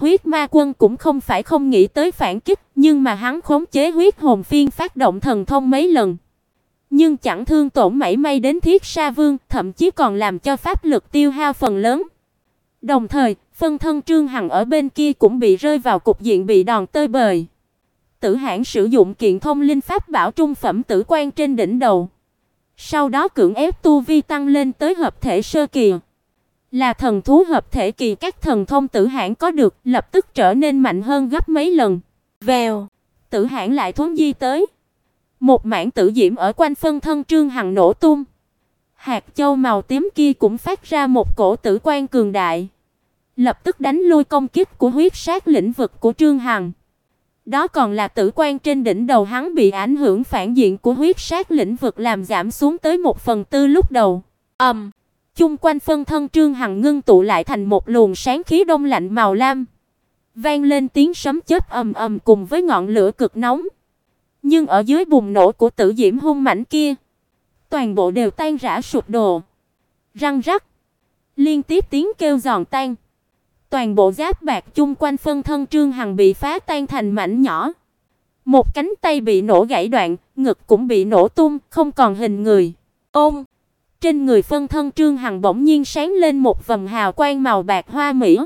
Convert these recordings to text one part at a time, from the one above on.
Huyết Ma Quân cũng không phải không nghĩ tới phản kích, nhưng mà hắn khống chế huyết hồn phiên phát động thần thông mấy lần, nhưng chẳng thương tổn mảy may đến Thiết Sa Vương, thậm chí còn làm cho pháp lực tiêu hao phần lớn. Đồng thời, phân thân Trương Hằng ở bên kia cũng bị rơi vào cục diện bị đòn tơi bời. Tử Hãn sử dụng kiện thông linh pháp bảo trung phẩm tử quan trên đỉnh đầu, sau đó cưỡng ép tu vi tăng lên tới hợp thể sơ kỳ. Là thần thú hợp thể kỳ, các thần thông Tử Hãn có được lập tức trở nên mạnh hơn gấp mấy lần. Vèo, Tử Hãn lại thuấn di tới. Một mảng tử diễm ở quanh phân thân Trương Hằng nổ tung. Hạt châu màu tím kia cũng phát ra một cổ tử quan cường đại, lập tức đánh lui công kích của huyết sát lĩnh vực của Trương Hằng. Đó còn là tử quan trên đỉnh đầu hắn bị ảnh hưởng phản diện của huyết sát lĩnh vực làm giảm xuống tới 1/4 lúc đầu. Chung quanh phân thân Trương Hằng ngưng tụ lại thành một luồng sáng khí đông lạnh màu lam. Vang lên tiếng sấm chớp ầm ầm cùng với ngọn lửa cực nóng. Nhưng ở dưới bùng nổ của tử diễm hung mãnh kia, toàn bộ đều tan rã sụp đổ. Răng rắc, liên tiếp tiếng kêu giòn tan. Toàn bộ giáp bạc chung quanh phân thân Trương Hằng bị phá tan thành mảnh nhỏ. Một cánh tay bị nổ gãy đoạn, ngực cũng bị nổ tung, không còn hình người. Trên người phân thân Trương Hằng bỗng nhiên sáng lên một vầng hào quang màu bạc hoa mỹ.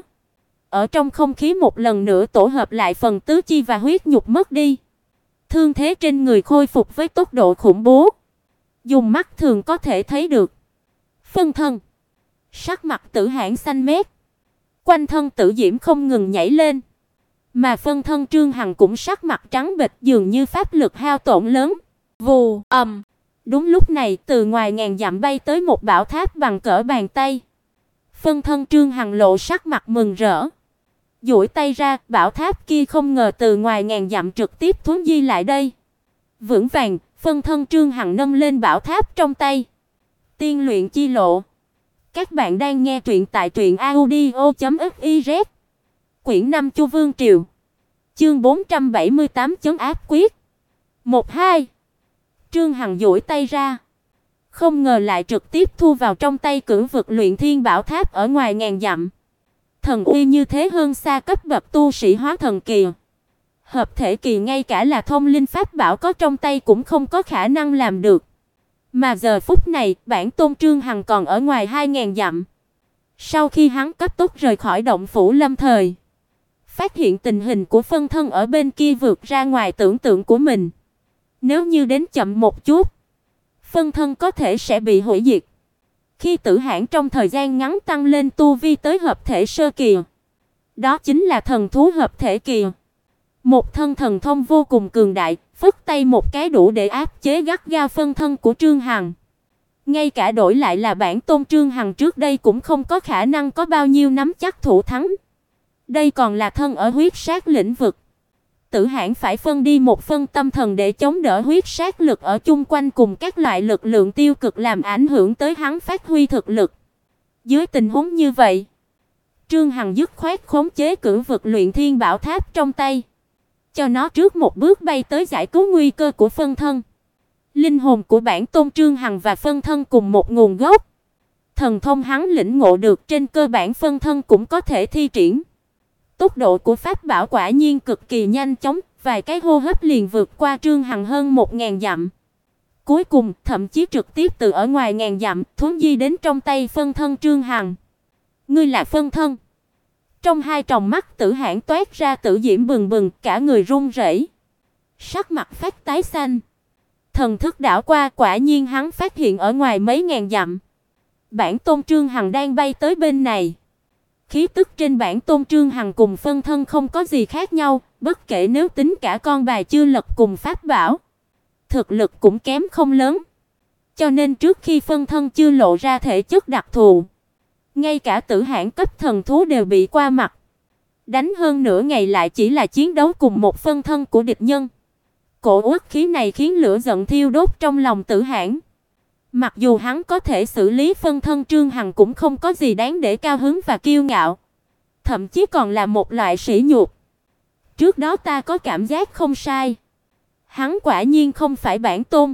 Ở trong không khí một lần nữa tổ hợp lại phần tứ chi và huyết nhục mất đi. Thương thế trên người khôi phục với tốc độ khủng bố, dùng mắt thường có thể thấy được. Phân thân, sắc mặt Tử Hãn xanh mét, quanh thân tử diễm không ngừng nhảy lên, mà phân thân Trương Hằng cũng sắc mặt trắng bệch, dường như pháp lực hao tổn lớn. Vù, đúng lúc này, từ ngoài ngàn dặm bay tới một bảo tháp bằng cỡ bàn tay. Phân thân Trương Hằng lộ sắc mặt mừng rỡ, duỗi tay ra, bảo tháp kia không ngờ từ ngoài ngàn dặm trực tiếp thuấn di lại đây. Vững vàng, phân thân Trương Hằng nâng lên bảo tháp trong tay. Tiên luyện chi lộ. Các bạn đang nghe truyện tại truyệnaudio.fiz. Quyển 5 Chu Vương Triều. Chương 478 chấn áp quyết. 1-2. Trương Hằng duỗi tay ra, không ngờ lại trực tiếp thu vào trong tay Cửu Vực Luyện Thiên Bảo Tháp ở ngoài ngàn dặm. Thần uy như thế hơn xa cấp bậc tu sĩ hóa thần kỳ. Hợp thể kỳ ngay cả là thông linh pháp bảo có trong tay cũng không có khả năng làm được. Mà giờ phút này, bản tôn Trương Hằng còn ở ngoài 2000 dặm. Sau khi hắn cấp tốc rời khỏi động phủ lâm thời, phát hiện tình hình của phân thân ở bên kia vượt ra ngoài tưởng tượng của mình. Nếu như đến chậm một chút, phân thân có thể sẽ bị hủy diệt. Khi Tử Hãn trong thời gian ngắn tăng lên tu vi tới hợp thể sơ kỳ, đó chính là thần thú hợp thể kỳ. Một thân thần thông vô cùng cường đại, phất tay một cái đủ để áp chế gắt gao phân thân của Trương Hằng. Ngay cả đổi lại là bản tôn Trương Hằng trước đây cũng không có khả năng có bao nhiêu nắm chắc thủ thắng. Đây còn là thân ở huyết sát lĩnh vực. Tử Hãn phải phân đi một phân tâm thần để chống đỡ huyết sát lực ở chung quanh cùng các loại lực lượng tiêu cực làm ảnh hưởng tới hắn phát huy thực lực. Dưới tình huống như vậy, Trương Hằng dứt khoát khống chế Cửu Vực Luyện Thiên Bảo Tháp trong tay, cho nó trước một bước bay tới giải cứu nguy cơ của phân thân. Linh hồn của bản tôn Trương Hằng và phân thân cùng một nguồn gốc. Thần thông hắn lĩnh ngộ được trên cơ bản phân thân cũng có thể thi triển. Tốc độ của pháp bảo quả nhiên cực kỳ nhanh chóng, vài cái hô hấp liền vượt qua Trương Hằng hơn 1000 dặm. Cuối cùng, thậm chí trực tiếp từ ở ngoài ngàn dặm, thuấn di đến trong tay phân thân Trương Hằng. Ngươi là phân thân? Trong hai tròng mắt Tử Hãn toát ra tử diễm bừng bừng, cả người run rẩy, sắc mặt phát tái xanh. Thần thức đảo qua, quả nhiên hắn phát hiện ở ngoài mấy ngàn dặm, bản tôn Trương Hằng đang bay tới bên này. Khí tức trên bản tôn Trương Hằng cùng phân thân không có gì khác nhau, bất kể nếu tính cả con bài chưa lật cùng pháp bảo, thực lực cũng kém không lớn. Cho nên trước khi phân thân chưa lộ ra thể chất đặc thù, ngay cả Tử Hãn cấp thần thú đều bị qua mặt. Đánh hơn nửa ngày lại chỉ là chiến đấu cùng một phân thân của địch nhân. Cổ uất khí này khiến lửa giận thiêu đốt trong lòng Tử Hãn. Mặc dù hắn có thể xử lý phân thân Trương Hằng cũng không có gì đáng để cao hứng và kiêu ngạo, thậm chí còn là một loại sỉ nhục. Trước đó ta có cảm giác không sai, hắn quả nhiên không phải bản tôn.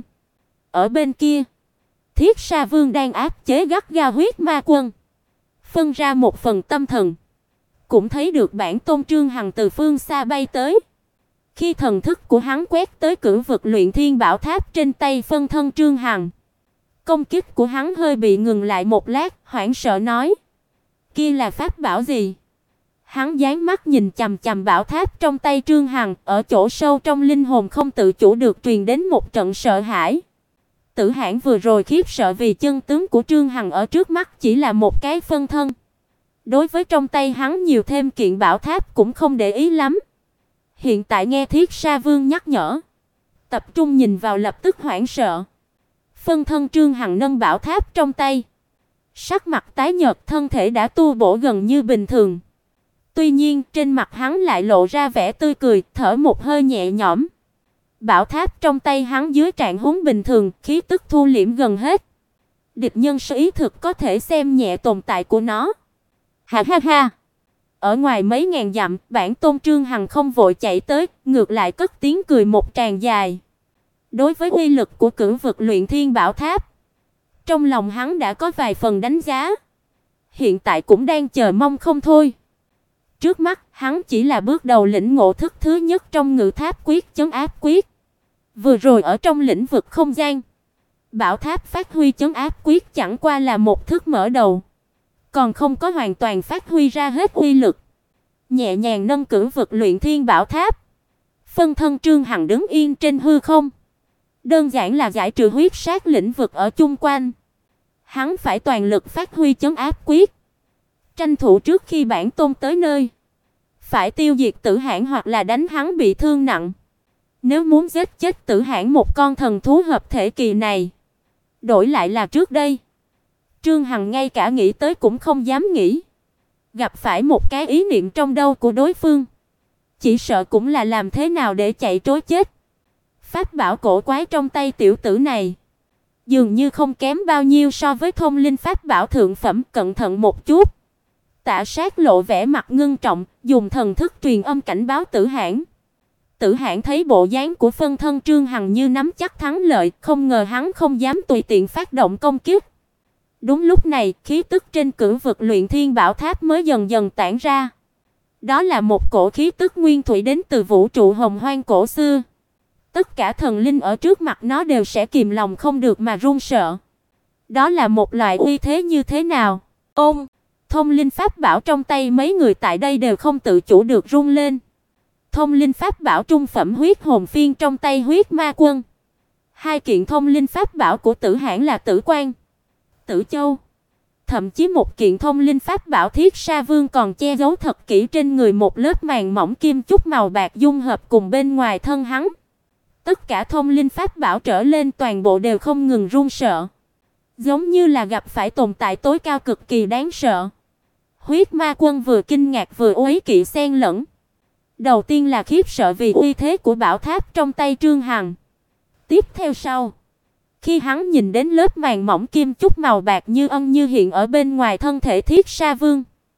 Ở bên kia, Thiết Sa Vương đang áp chế gắt gao huyết ma quân, phân ra một phần tâm thần, cũng thấy được bản tôn Trương Hằng từ phương xa bay tới. Khi thần thức của hắn quét tới cửu vực luyện thiên bảo tháp trên tay phân thân Trương Hằng, công kích của hắn hơi bị ngừng lại một lát, hoảng sợ nói: "Kia là pháp bảo gì?" Hắn dán mắt nhìn chằm chằm bảo tháp trong tay Trương Hằng, ở chỗ sâu trong linh hồn không tự chủ được truyền đến một trận sợ hãi. Tử Hãn vừa rồi khiếp sợ vì chân tướng của Trương Hằng ở trước mắt chỉ là một cái phân thân. Đối với trong tay hắn nhiều thêm kiện bảo tháp cũng không để ý lắm. Hiện tại nghe Thiết Sa Vương nhắc nhở, tập trung nhìn vào lập tức hoảng sợ. Phân thân Trương Hằng nâng bảo tháp trong tay, sắc mặt tái nhợt, thân thể đã tu bổ gần như bình thường. Tuy nhiên, trên mặt hắn lại lộ ra vẻ tươi cười, thở một hơi nhẹ nhõm. Bảo tháp trong tay hắn dưới trạng huống bình thường, khí tức thu liễm gần hết. Địch nhân sở ý thực có thể xem nhẹ tồn tại của nó. Ha ha ha. Ở ngoài mấy ngàn dặm, bản tôn Trương Hằng không vội chạy tới, ngược lại cất tiếng cười một tràng dài. Đối với uy lực của cửu vực luyện thiên bảo tháp, trong lòng hắn đã có vài phần đánh giá. Hiện tại cũng đang chờ mong không thôi. Trước mắt, hắn chỉ là bước đầu lĩnh ngộ thức thứ nhất trong Ngự Tháp Quyết Chấn Áp Quyết. Vừa rồi ở trong lĩnh vực không gian, bảo tháp phát huy Chấn Áp Quyết chẳng qua là một thức mở đầu, còn không có hoàn toàn phát huy ra hết uy lực. Nhẹ nhàng nâng cửu vực luyện thiên bảo tháp, phân thân Trương Hằng đứng yên trên hư không, đơn giản là giải trừ huyết sát lĩnh vực ở chung quanh. Hắn phải toàn lực phát huy Chấn Áp Quyết, tranh thủ trước khi bản tôn tới nơi, phải tiêu diệt Tử Hãn hoặc là đánh hắn bị thương nặng. Nếu muốn giết chết Tử Hãn một con thần thú hợp thể kỳ này, đổi lại là trước đây, Trương Hằng ngay cả nghĩ tới cũng không dám nghĩ. Gặp phải một cái ý niệm trong đầu của đối phương, chỉ sợ cũng là làm thế nào để chạy trối chết. Pháp bảo cổ quái trong tay tiểu tử này dường như không kém bao nhiêu so với thông linh pháp bảo thượng phẩm. Cẩn thận một chút, Tạ Sát lộ vẻ mặt ngưng trọng, dùng thần thức truyền âm cảnh báo Tử Hãn. Tử Hãn thấy bộ dáng của phân thân Trương Hằng như nắm chắc thắng lợi, không ngờ hắn không dám tùy tiện phát động công kích. Đúng lúc này, khí tức trên cửu vực luyện thiên bảo tháp mới dần dần tản ra. Đó là một cổ khí tức nguyên thủy đến từ vũ trụ hồng hoang cổ xưa. Tất cả thần linh ở trước mặt nó đều sẽ kìm lòng không được mà run sợ. Đó là một loại uy thế như thế nào? Ôm, thông linh pháp bảo trong tay mấy người tại đây đều không tự chủ được run lên. Thông linh pháp bảo trung phẩm huyết hồn phiên trong tay huyết ma quân. Hai kiện thông linh pháp bảo của Tử Hãn là Tử Quan, Tử Châu. Thậm chí một kiện thông linh pháp bảo Thiết Sa Vương còn che giấu thật kỹ trên người một lớp màng mỏng kim chúc màu bạc dung hợp cùng bên ngoài thân hắn. Tất cả thông linh pháp bảo trở lên toàn bộ đều không ngừng run sợ, giống như là gặp phải tồn tại tối cao cực kỳ đáng sợ. Huyết Ma Quân vừa kinh ngạc vừa uế kỵ xen lẫn. Đầu tiên là khiếp sợ vì uy thế của bảo tháp trong tay Trương Hằng. Tiếp theo sau, khi hắn nhìn đến lớp màng mỏng kim chúc màu bạc như ẩn như hiện ở bên ngoài thân thể Thiết Sa Vương,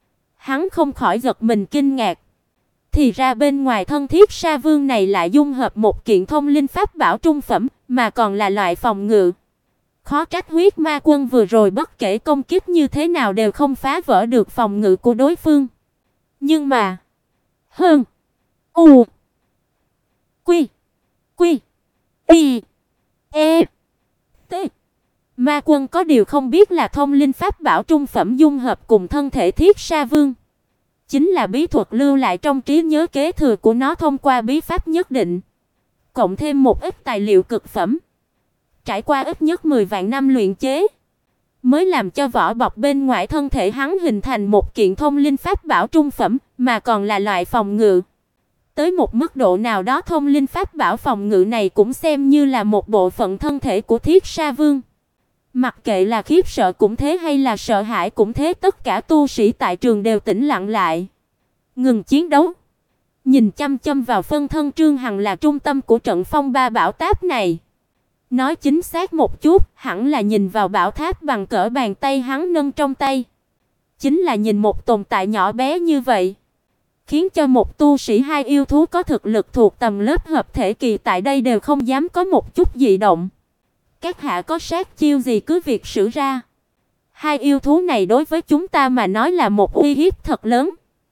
hắn không khỏi giật mình kinh ngạc. Thì ra bên ngoài thân Thiết Sa Vương này lại dung hợp một kiện thông linh pháp bảo trung phẩm, mà còn là loại phòng ngự. Khó trách Huyết Ma Quân vừa rồi bất kể công kích như thế nào đều không phá vỡ được phòng ngự của đối phương. Nhưng mà, hơn U Quy Quy Y E T Ma Quân có điều không biết là thông linh pháp bảo trung phẩm dung hợp cùng thân thể Thiết Sa Vương, chính là bí thuật lưu lại trong trí nhớ kế thừa của nó thông qua bí pháp nhất định, cộng thêm một ít tài liệu cực phẩm, trải qua ít nhất 10 vạn năm luyện chế, mới làm cho vỏ bọc bên ngoài thân thể hắn hình thành một kiện thông linh pháp bảo trung phẩm, mà còn là loại phòng ngự. Tới một mức độ nào đó, thông linh pháp bảo phòng ngự này cũng xem như là một bộ phận thân thể của Thiết Sa Vương. Mặc kệ là khiếp sợ cũng thế hay là sợ hãi cũng thế, tất cả tu sĩ tại trường đều tĩnh lặng lại, ngừng chiến đấu, nhìn chăm chăm vào phân thân Trương Hằng là trung tâm của trận phong ba bảo tháp này. Nói chính xác một chút, hẳn là nhìn vào bảo tháp bằng cỡ bàn tay hắn nâng trong tay. Chính là nhìn một tồn tại nhỏ bé như vậy, khiến cho một tu sĩ hai yêu thú có thực lực thuộc tầm lớp hợp thể kỳ tại đây đều không dám có một chút dị động. Các hạ có sát chiêu gì cứ việc sử ra. Hai yêu thú này đối với chúng ta mà nói là một uy hiếp thật lớn.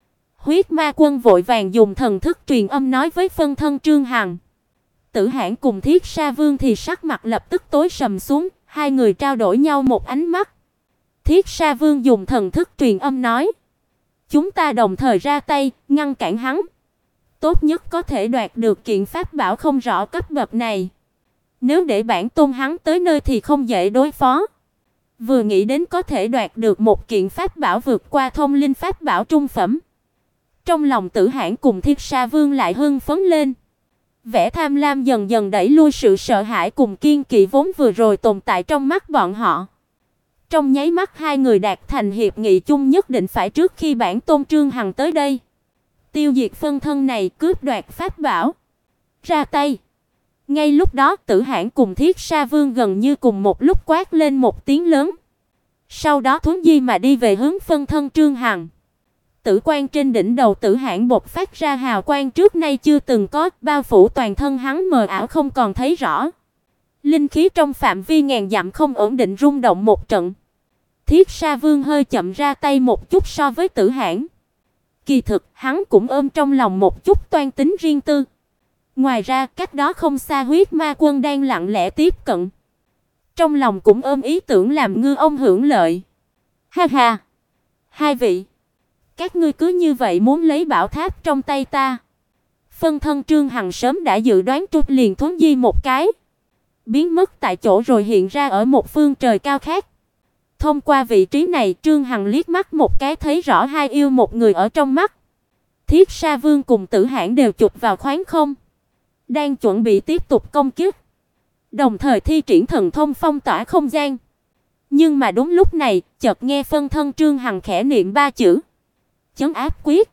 Huyết Ma Quân vội vàng dùng thần thức truyền âm nói với phân thân Trương Hằng. Tử Hãn cùng Thiết Sa Vương thì sắc mặt lập tức tối sầm xuống, hai người trao đổi nhau một ánh mắt. Thiết Sa Vương dùng thần thức truyền âm nói: "Chúng ta đồng thời ra tay, ngăn cản hắn. Tốt nhất có thể đoạt được kiện pháp bảo không rõ cấp bậc này. Nếu để bản tôn hắn tới nơi thì không dễ đối phó." Vừa nghĩ đến có thể đoạt được một kiện pháp bảo vượt qua thông linh pháp bảo trung phẩm, trong lòng Tử Hãn cùng Thiết Sa Vương lại hưng phấn lên. Vẻ tham lam dần dần đẩy lui sự sợ hãi cùng kiên kỵ vốn vừa rồi tồn tại trong mắt bọn họ. Trong nháy mắt hai người đạt thành hiệp nghị chung nhất định phải trước khi bản tôn Trương Hằng tới đây tiêu diệt phân thân này, cướp đoạt pháp bảo. Ra tay. Ngay lúc đó, Tử Hãn cùng Thiết Sa Vương gần như cùng một lúc quát lên một tiếng lớn. Sau đó thuấn di mà đi về hướng phân thân Trương Hằng. Tử quang trên đỉnh đầu Tử Hãn bộc phát ra hào quang trước nay chưa từng có, bao phủ toàn thân hắn mờ ảo không còn thấy rõ. Linh khí trong phạm vi ngàn dặm không ổn định rung động một trận. Thiết Sa Vương hơi chậm ra tay một chút so với Tử Hãn. Kỳ thực, hắn cũng ôm trong lòng một chút toan tính riêng tư. Ngoài ra, cách đó không xa Huyết Ma Quân đang lặng lẽ tiếp cận. Trong lòng cũng ôm ý tưởng làm ngư ông hưởng lợi. Ha ha! Hai vị, các ngươi cứ như vậy muốn lấy bảo tháp trong tay ta. Phân thân Trương Hằng sớm đã dự đoán trút liền thuấn di một cái, biến mất tại chỗ rồi hiện ra ở một phương trời cao khác. Thông qua vị trí này, Trương Hằng liếc mắt một cái thấy rõ hai yêu một người ở trong mắt. Thiết Sa Vương cùng Tử Hãn đều chụp vào khoáng không, đang chuẩn bị tiếp tục công kích, đồng thời thi triển thần thông phong tỏa không gian. Nhưng mà đúng lúc này, chợt nghe phân thân Trương Hằng khẽ niệm ba chữ: Chấn áp quyết.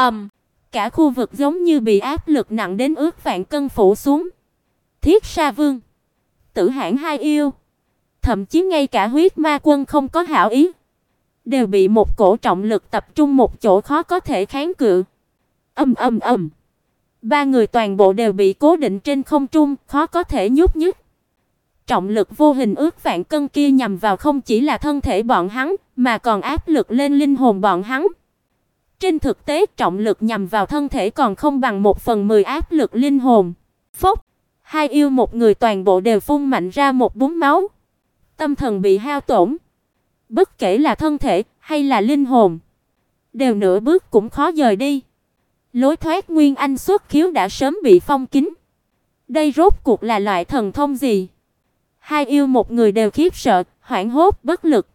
Cả khu vực giống như bị áp lực nặng đến ước vạn cân phủ xuống. Thiết Sa Vương, Tử Hãn hai yêu, thậm chí ngay cả Huyết Ma Quân không có hảo ý, đều bị một cổ trọng lực tập trung một chỗ khó có thể kháng cự. Ba người toàn bộ đều bị cố định trên không trung, khó có thể nhúc nhích. Trọng lực vô hình ước vạn cân kia nhằm vào không chỉ là thân thể bọn hắn, mà còn áp lực lên linh hồn bọn hắn. Trên thực tế, trọng lực nhằm vào thân thể còn không bằng 1/10 áp lực linh hồn. Phốc, hai yêu một người toàn bộ đều phun mạnh ra một búng máu. Tâm thần bị hao tổn, bất kể là thân thể hay là linh hồn, đều nửa bước cũng khó dời đi. Lối thoát nguyên anh xuất khiếu đã sớm bị phong kín. Đây rốt cuộc là loại thần thông gì? Hai yêu một người đều khiếp sợ, hoảng hốt, bất lực.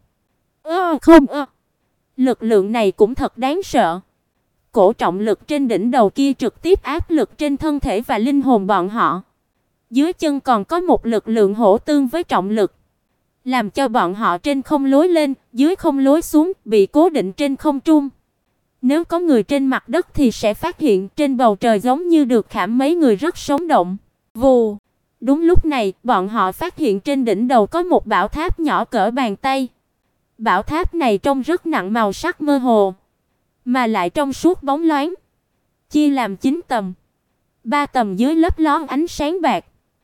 Lực lượng này cũng thật đáng sợ. Cổ trọng lực trên đỉnh đầu kia trực tiếp áp lực trên thân thể và linh hồn bọn họ. Dưới chân còn có một lực lượng hỗ tương với trọng lực, làm cho bọn họ trên không lối lên, dưới không lối xuống, bị cố định trên không trung. Nếu có người trên mặt đất thì sẽ phát hiện trên bầu trời giống như được khảm mấy người rất sống động. Vù. Đúng lúc này, bọn họ phát hiện trên đỉnh đầu có một bảo tháp nhỏ cỡ bàn tay. Bảo tháp này trông rất nặng, màu sắc mơ hồ, mà lại trong suốt bóng loáng, chia làm 9 tầng. 3 tầng dưới lấp ló ánh sáng bạc,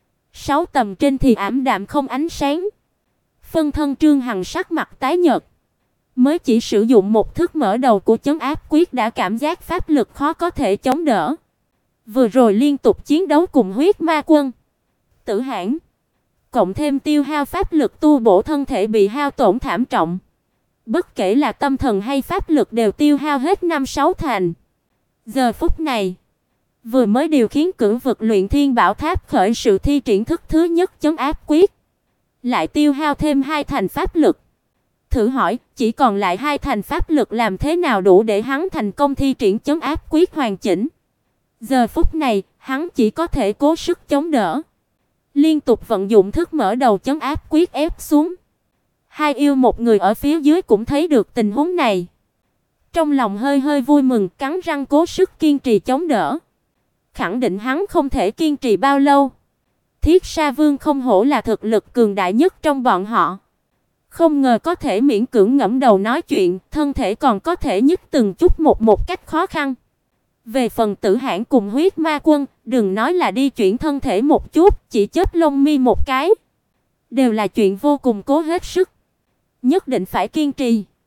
6 tầng trên thì ảm đạm không ánh sáng. Phân thân Trương Hằng sắc mặt tái nhợt, mới chỉ sử dụng một thức mở đầu của chấn áp quyết đã cảm giác pháp lực khó có thể chống đỡ. Vừa rồi liên tục chiến đấu cùng Huyết Ma Quân, Tử Hãn, cộng thêm tiêu hao pháp lực tu bổ thân thể bị hao tổn thảm trọng. Bất kể là tâm thần hay pháp lực đều tiêu hao hết 5-6 thành. Giờ phút này, vừa mới điều khiến cửu vực luyện thiên bảo tháp khởi sự thi triển thức thứ nhất chấn áp quyết, lại tiêu hao thêm 2 thành pháp lực. Thử hỏi, chỉ còn lại 2 thành pháp lực làm thế nào đủ để hắn thành công thi triển chấn áp quyết hoàn chỉnh. Giờ phút này, hắn chỉ có thể cố sức chống đỡ, liên tục vận dụng thức mở đầu chấn áp quyết ép xuống. Hai yêu một người ở phía dưới cũng thấy được tình huống này, trong lòng hơi hơi vui mừng, cắn răng cố sức kiên trì chống đỡ. Khẳng định hắn không thể kiên trì bao lâu. Thiết Sa Vương không hổ là thực lực cường đại nhất trong bọn họ, không ngờ có thể miễn cưỡng ngẩng đầu nói chuyện, thân thể còn có thể nhích từng chút một cách khó khăn. Về phần Tử Hãn cùng Huyết Ma Quân, đừng nói là đi chuyển thân thể một chút, chỉ chớp lông mi một cái, đều là chuyện vô cùng cố hết sức. Nhất định phải kiên trì.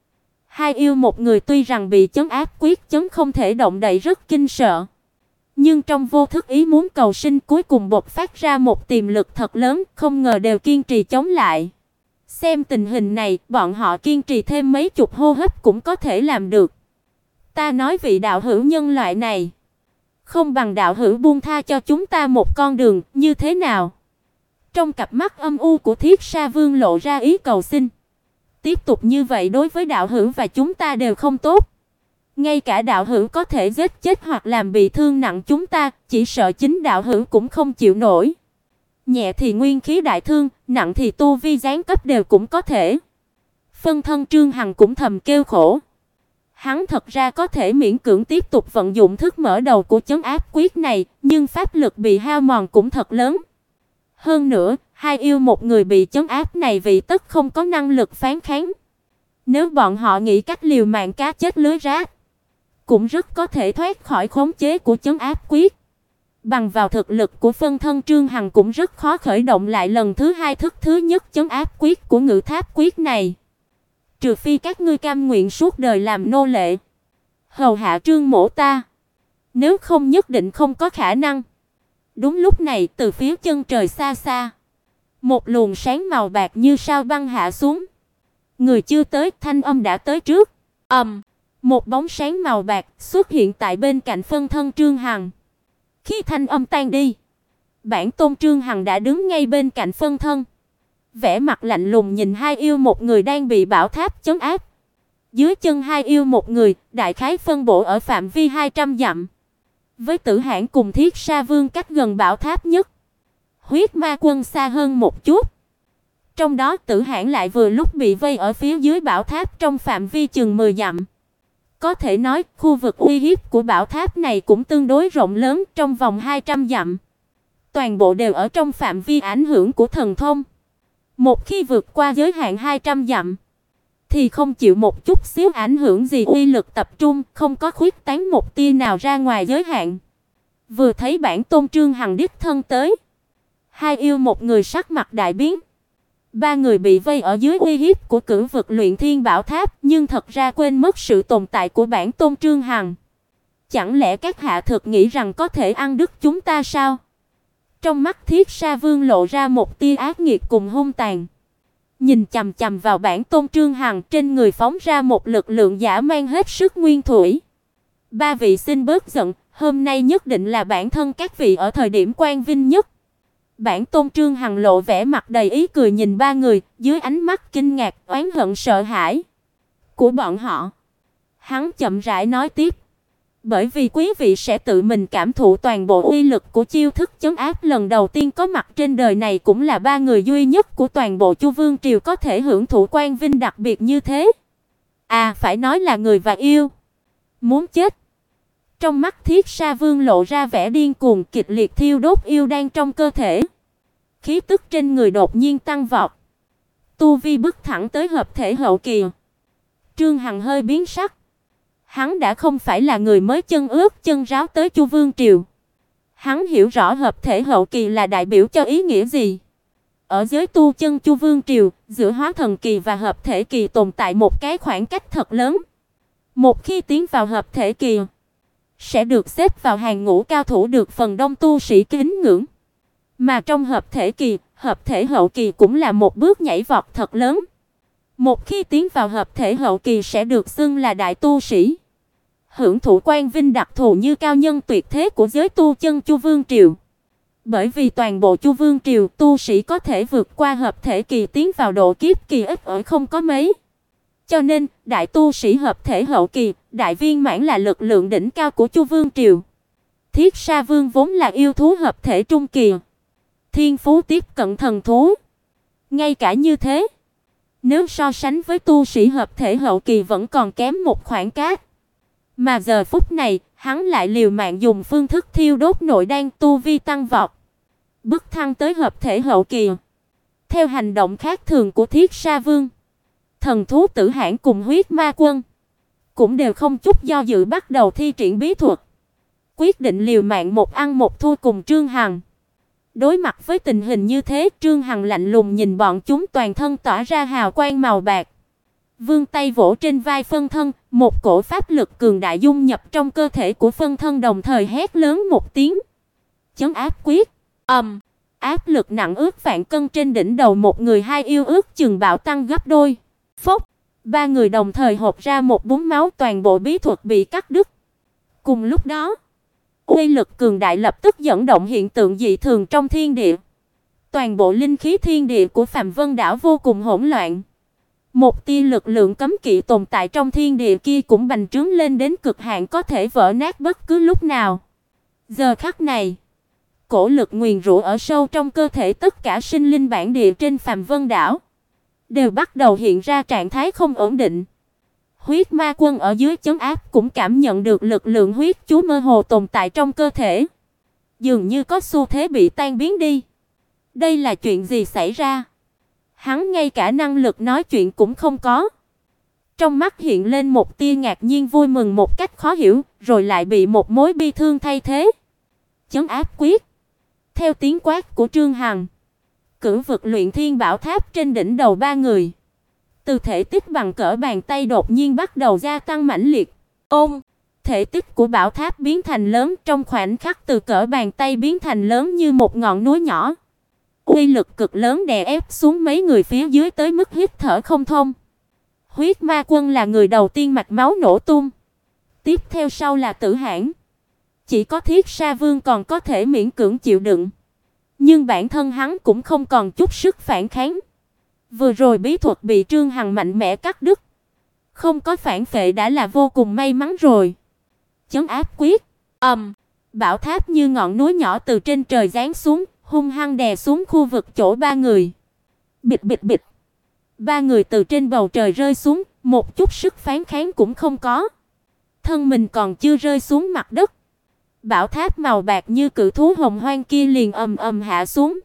Hai yêu một người tuy rằng bị chấn áp quyết chấn không thể động đậy rất kinh sợ, nhưng trong vô thức ý muốn cầu sinh cuối cùng bộc phát ra một tiềm lực thật lớn, không ngờ đều kiên trì chống lại. Xem tình hình này, bọn họ kiên trì thêm mấy chục hô hấp cũng có thể làm được. Ta nói vị đạo hữu nhân loại này, không bằng đạo hữu buông tha cho chúng ta một con đường, như thế nào? Trong cặp mắt âm u của Thiết Sa Vương lộ ra ý cầu xin. Tiếp tục như vậy đối với đạo hữu và chúng ta đều không tốt. Ngay cả đạo hữu có thể giết chết hoặc làm bị thương nặng chúng ta, chỉ sợ chính đạo hữu cũng không chịu nổi. Nhẹ thì nguyên khí đại thương, nặng thì tu vi giáng cấp đều cũng có thể. Phân thân Trương Hằng cũng thầm kêu khổ. Hắn thật ra có thể miễn cưỡng tiếp tục vận dụng thức mở đầu của chấn áp quyết này, nhưng pháp lực bị hao mòn cũng thật lớn. Hơn nữa, hai yêu một người bị chấn áp này vì tất không có năng lực phản kháng. Nếu bọn họ nghĩ cách liều mạng cá chết lưới rách, cũng rất có thể thoát khỏi khống chế của chấn áp quyết. Bằng vào thực lực của phân thân Trương Hằng cũng rất khó khởi động lại lần thứ hai thức thứ nhất chấn áp quyết của Ngự Tháp quyết này. Trừ phi các ngươi cam nguyện suốt đời làm nô lệ, hầu hạ Trương mỗ ta, nếu không nhất định không có khả năng. Đúng lúc này, từ phía chân trời xa xa, một luồng sáng màu bạc như sao băng hạ xuống. Người chưa tới, thanh âm đã tới trước. Một bóng sáng màu bạc xuất hiện tại bên cạnh phân thân Trương Hằng. Khi thanh âm tan đi, bản tôn Trương Hằng đã đứng ngay bên cạnh phân thân, vẻ mặt lạnh lùng nhìn hai yêu một người đang bị bảo tháp trấn áp. Dưới chân hai yêu một người, đại khái phân bổ ở phạm vi 200 dặm. Với Tử Hãn cùng Thiết Sa Vương cách gần bảo tháp nhất, Huyết Ma Quân xa hơn một chút. Trong đó Tử Hãn lại vừa lúc bị vây ở phía dưới bảo tháp trong phạm vi chừng 10 dặm. Có thể nói, khu vực uy hiếp của bảo tháp này cũng tương đối rộng lớn, trong vòng 200 dặm. Toàn bộ đều ở trong phạm vi ảnh hưởng của thần thông. Một khi vượt qua giới hạn 200 dặm, thì không chịu một chút xíu ảnh hưởng gì, uy lực tập trung, không có khuyết tán một tia nào ra ngoài giới hạn. Vừa thấy bản tôn Trương Hằng đích thân tới, hai yêu một người sắc mặt đại biến. Ba người bị vây ở dưới uy hiếp của cửu vực luyện thiên bảo tháp, nhưng thật ra quên mất sự tồn tại của bản tôn Trương Hằng. Chẳng lẽ các hạ thực nghĩ rằng có thể ăn đứt chúng ta sao? Trong mắt Thiết Sa Vương lộ ra một tia ác nghiệt cùng hung tàn. Nhìn chằm chằm vào bản tôn Trương Hằng, trên người phóng ra một lực lượng dã man hết sức nguyên thủy. Ba vị xin bớt giận, hôm nay nhất định là bản thân các vị ở thời điểm quang vinh nhất. Bản tôn Trương Hằng lộ vẻ mặt đầy ý cười nhìn ba người, dưới ánh mắt kinh ngạc, oán hận sợ hãi của bọn họ. Hắn chậm rãi nói tiếp: bởi vì quý vị sẽ tự mình cảm thụ toàn bộ uy lực của chiêu thức trấn áp lần đầu tiên có mặt trên đời này, cũng là ba người duy nhất của toàn bộ Chu Vương triều có thể hưởng thụ quang vinh đặc biệt như thế. À, phải nói là người và yêu. Muốn chết. Trong mắt Thiết Sa Vương lộ ra vẻ điên cuồng, kịch liệt thiêu đốt yêu đan trong cơ thể. Khí tức trên người đột nhiên tăng vọt, tu vi bước thẳng tới hợp thể hậu kỳ. Trương Hằng hơi biến sắc. Hắn đã không phải là người mới chân ướt chân ráo tới Chu Vương triều. Hắn hiểu rõ hợp thể hậu kỳ là đại biểu cho ý nghĩa gì. Ở giới tu chân Chu Vương triều, giữa hóa thần kỳ và hợp thể kỳ tồn tại một cái khoảng cách thật lớn. Một khi tiến vào hợp thể kỳ, sẽ được xếp vào hàng ngũ cao thủ được phần đông tu sĩ kính ngưỡng. Mà trong hợp thể kỳ, hợp thể hậu kỳ cũng là một bước nhảy vọt thật lớn. Một khi tiến vào hợp thể hậu kỳ sẽ được xưng là đại tu sĩ, hưởng thụ quang vinh đặc thù như cao nhân tuyệt thế của giới tu chân Chu Vương triều. Bởi vì toàn bộ Chu Vương triều, tu sĩ có thể vượt qua hợp thể kỳ tiến vào độ kiếp kỳ ít ỏi không có mấy. Cho nên, đại tu sĩ hợp thể hậu kỳ, đại viên mãn là lực lượng đỉnh cao của Chu Vương triều. Thiết Sa Vương vốn là yêu thú hợp thể trung kỳ, thiên phú tiếp cận thần thú. Ngay cả như thế, nếu so sánh với tu sĩ hợp thể hậu kỳ vẫn còn kém một khoảng cách. Mà giờ phút này, hắn lại liều mạng dùng phương thức thiêu đốt nội đan, tu vi tăng vọt, bước thăng tới hợp thể hậu kỳ. Theo hành động khác thường của Thiết Sa Vương, thần thú Tử Hãn cùng Huyết Ma Quân cũng đều không chút do dự bắt đầu thi triển bí thuật, quyết định liều mạng một ăn một thua cùng Trương Hằng. Đối mặt với tình hình như thế, Trương Hằng lạnh lùng nhìn bọn chúng, toàn thân tỏa ra hào quang màu bạc. Vươn tay vỗ trên vai phân thân, một cổ pháp lực cường đại dung nhập trong cơ thể của phân thân, đồng thời hét lớn một tiếng. Chấn áp quyết. Áp lực nặng ước vạn cân trên đỉnh đầu một người hai yêu ước chừng bạo tăng gấp đôi. Phốc, ba người đồng thời hộc ra một búng máu, toàn bộ bí thuật bị cắt đứt. Cùng lúc đó, uy lực cường đại lập tức dẫn động hiện tượng dị thường trong thiên địa. Toàn bộ linh khí thiên địa của Phàm Vân đảo vô cùng hỗn loạn. Một tia lực lượng cấm kỵ tồn tại trong thiên địa kia cũng bành trướng lên đến cực hạn, có thể vỡ nát bất cứ lúc nào. Giờ khắc này, cổ lực nguyền rủa ở sâu trong cơ thể tất cả sinh linh bản địa trên Phàm Vân đảo đều bắt đầu hiện ra trạng thái không ổn định. Huyết ma quân ở dưới chấn áp cũng cảm nhận được lực lượng huyết chú mơ hồ tồn tại trong cơ thể, dường như có xu thế bị tan biến đi. Đây là chuyện gì xảy ra? Hắn ngay cả năng lực nói chuyện cũng không có. Trong mắt hiện lên một tia ngạc nhiên vui mừng một cách khó hiểu, rồi lại bị một mối bi thương thay thế. Chấn áp quyết. Theo tiếng quát của Trương Hằng, cửu vực luyện thiên bảo tháp trên đỉnh đầu ba người, từ thể tích bằng cỡ bàn tay đột nhiên bắt đầu gia tăng mãnh liệt. Thể tích của bảo tháp biến thành lớn, trong khoảnh khắc từ cỡ bàn tay biến thành lớn như một ngọn núi nhỏ. Uy lực cực lớn đè ép xuống mấy người phía dưới tới mức hít thở không thông. Huyết ma quân là người đầu tiên mạch máu nổ tung. Tiếp theo sau là Tử Hãn. Chỉ có Thiết Sa Vương còn có thể miễn cưỡng chịu đựng. Nhưng bản thân hắn cũng không còn chút sức phản kháng. Vừa rồi bí thuật bị Trương Hằng mạnh mẽ cắt đứt, không có phản phệ đã là vô cùng may mắn rồi. Chấn áp quyết. Bảo tháp như ngọn núi nhỏ từ trên trời giáng xuống, hung hăng đè xuống khu vực chỗ ba người. Bịch bịch bịch. Ba người từ trên bầu trời rơi xuống, một chút sức phản kháng cũng không có. Thân mình còn chưa rơi xuống mặt đất, bảo tháp màu bạc như cự thú hồng hoang kia liền ầm ầm hạ xuống.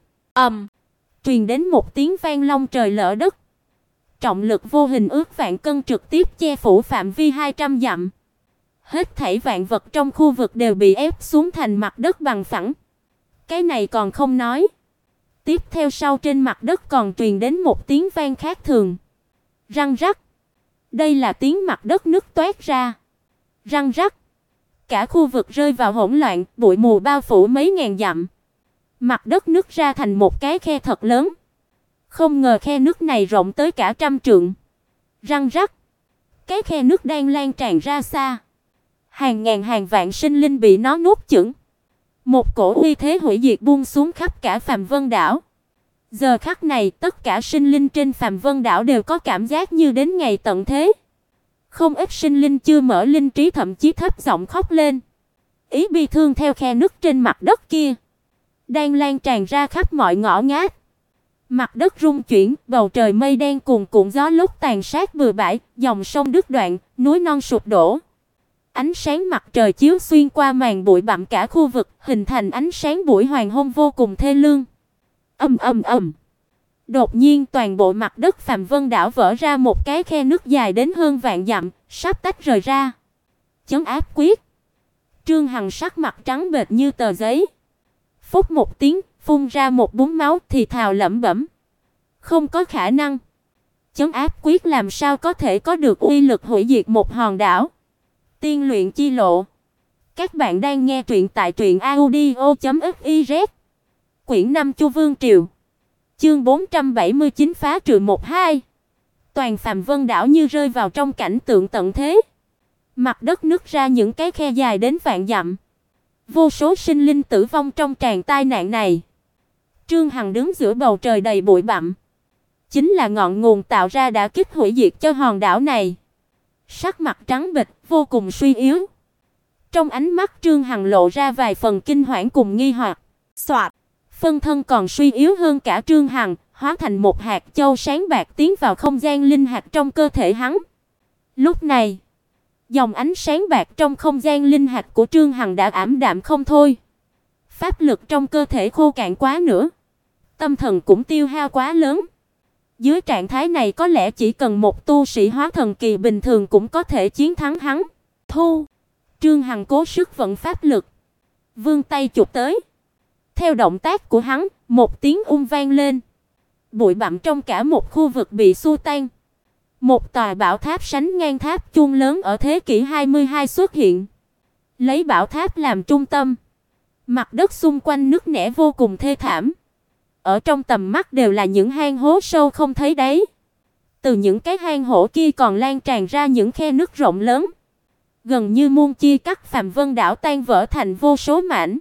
Truyền đến một tiếng vang long trời lở đất. Trọng lực vô hình ước vạn cân trực tiếp che phủ phạm vi 200 dặm. Hết thảy vạn vật trong khu vực đều bị ép xuống thành mặt đất bằng phẳng. Cái này còn không nói. Tiếp theo sau trên mặt đất còn truyền đến một tiếng vang khác thường. Răng rắc. Đây là tiếng mặt đất nứt toát ra. Răng rắc. Cả khu vực rơi vào hỗn loạn, bụi mù bao phủ mấy ngàn dặm. Mặt đất nứt ra thành một cái khe thật lớn. Không ngờ khe nước này rộng tới cả 100 trượng. Răng rắc. Cái khe nước đang lan tràn ra xa. Hàng ngàn hàng vạn sinh linh bị nó nuốt chửng. Một cổ uy thế hủy diệt buông xuống khắp cả Phàm Vân đảo. Giờ khắc này, tất cả sinh linh trên Phàm Vân đảo đều có cảm giác như đến ngày tận thế. Không ít sinh linh chưa mở linh trí thậm chí thấp giọng khóc lên. Ý bi thương theo khe nứt trên mặt đất kia đang lan tràn ra khắp mọi ngõ ngách. Mặt đất rung chuyển, bầu trời mây đen cuồn cuộn, gió lốc tàn sát bừa bãi, dòng sông đứt đoạn, núi non sụp đổ. Ánh sáng mặt trời chiếu xuyên qua màn bụi bặm cả khu vực, hình thành ánh sáng buổi hoàng hôn vô cùng thê lương. Đột nhiên toàn bộ mặt đất Phàm Vân đảo vỡ ra một cái khe nước dài đến hơn vạn dặm, sắp tách rời ra. Chấn áp quyết. Trương Hằng sắc mặt trắng bệch như tờ giấy. Phút một tiếng, phun ra một búng máu, thì thào lẩm bẩm. Không có khả năng. Chấn áp quyết làm sao có thể có được uy lực hủy diệt một hòn đảo. Tiên luyện chi lộ. Các bạn đang nghe truyện tại truyệnaudio.fiz. Quyển 5 Chu Vương Triều. Chương 479 phá trừ 1-2. Toàn Phàm Vân đảo như rơi vào trong cảnh tượng tận thế. Mặt đất nứt ra những cái khe dài đến vạn dặm. Vô số sinh linh tử vong trong tràn tai nạn này. Trương Hằng đứng giữa bầu trời đầy bụi bặm, chính là ngọn nguồn tạo ra đả kích hủy diệt cho hòn đảo này. Sắc mặt trắng bệch, vô cùng suy yếu. Trong ánh mắt Trương Hằng lộ ra vài phần kinh hoảng cùng nghi hoặc. Soạt, phân thân còn suy yếu hơn cả Trương Hằng, hóa thành một hạt châu sáng bạc tiến vào không gian linh hạt trong cơ thể hắn. Lúc này, dòng ánh sáng bạc trong không gian linh hạt của Trương Hằng đã ảm đạm không thôi. Pháp lực trong cơ thể khô cạn quá nữa, tâm thần cũng tiêu hao quá lớn. Dưới trạng thái này có lẽ chỉ cần một tu sĩ hóa thần kỳ bình thường cũng có thể chiến thắng hắn. Thu. Trương Hằng cố sức vận pháp lực, vươn tay chụp tới. Theo động tác của hắn, một tiếng vang lên. Bụi bặm trong cả một khu vực bị xua tan. Một tòa bảo tháp sánh ngang tháp chuông lớn ở thế kỷ 22 xuất hiện. Lấy bảo tháp làm trung tâm, mặt đất xung quanh nứt nẻ vô cùng thê thảm. Ở trong tầm mắt đều là những hang hố sâu không thấy đáy. Từ những cái hang hổ kia còn lan tràn ra những khe nứt rộng lớn, gần như muôn chia cắt Phàm Vân đảo tan vỡ thành vô số mảnh.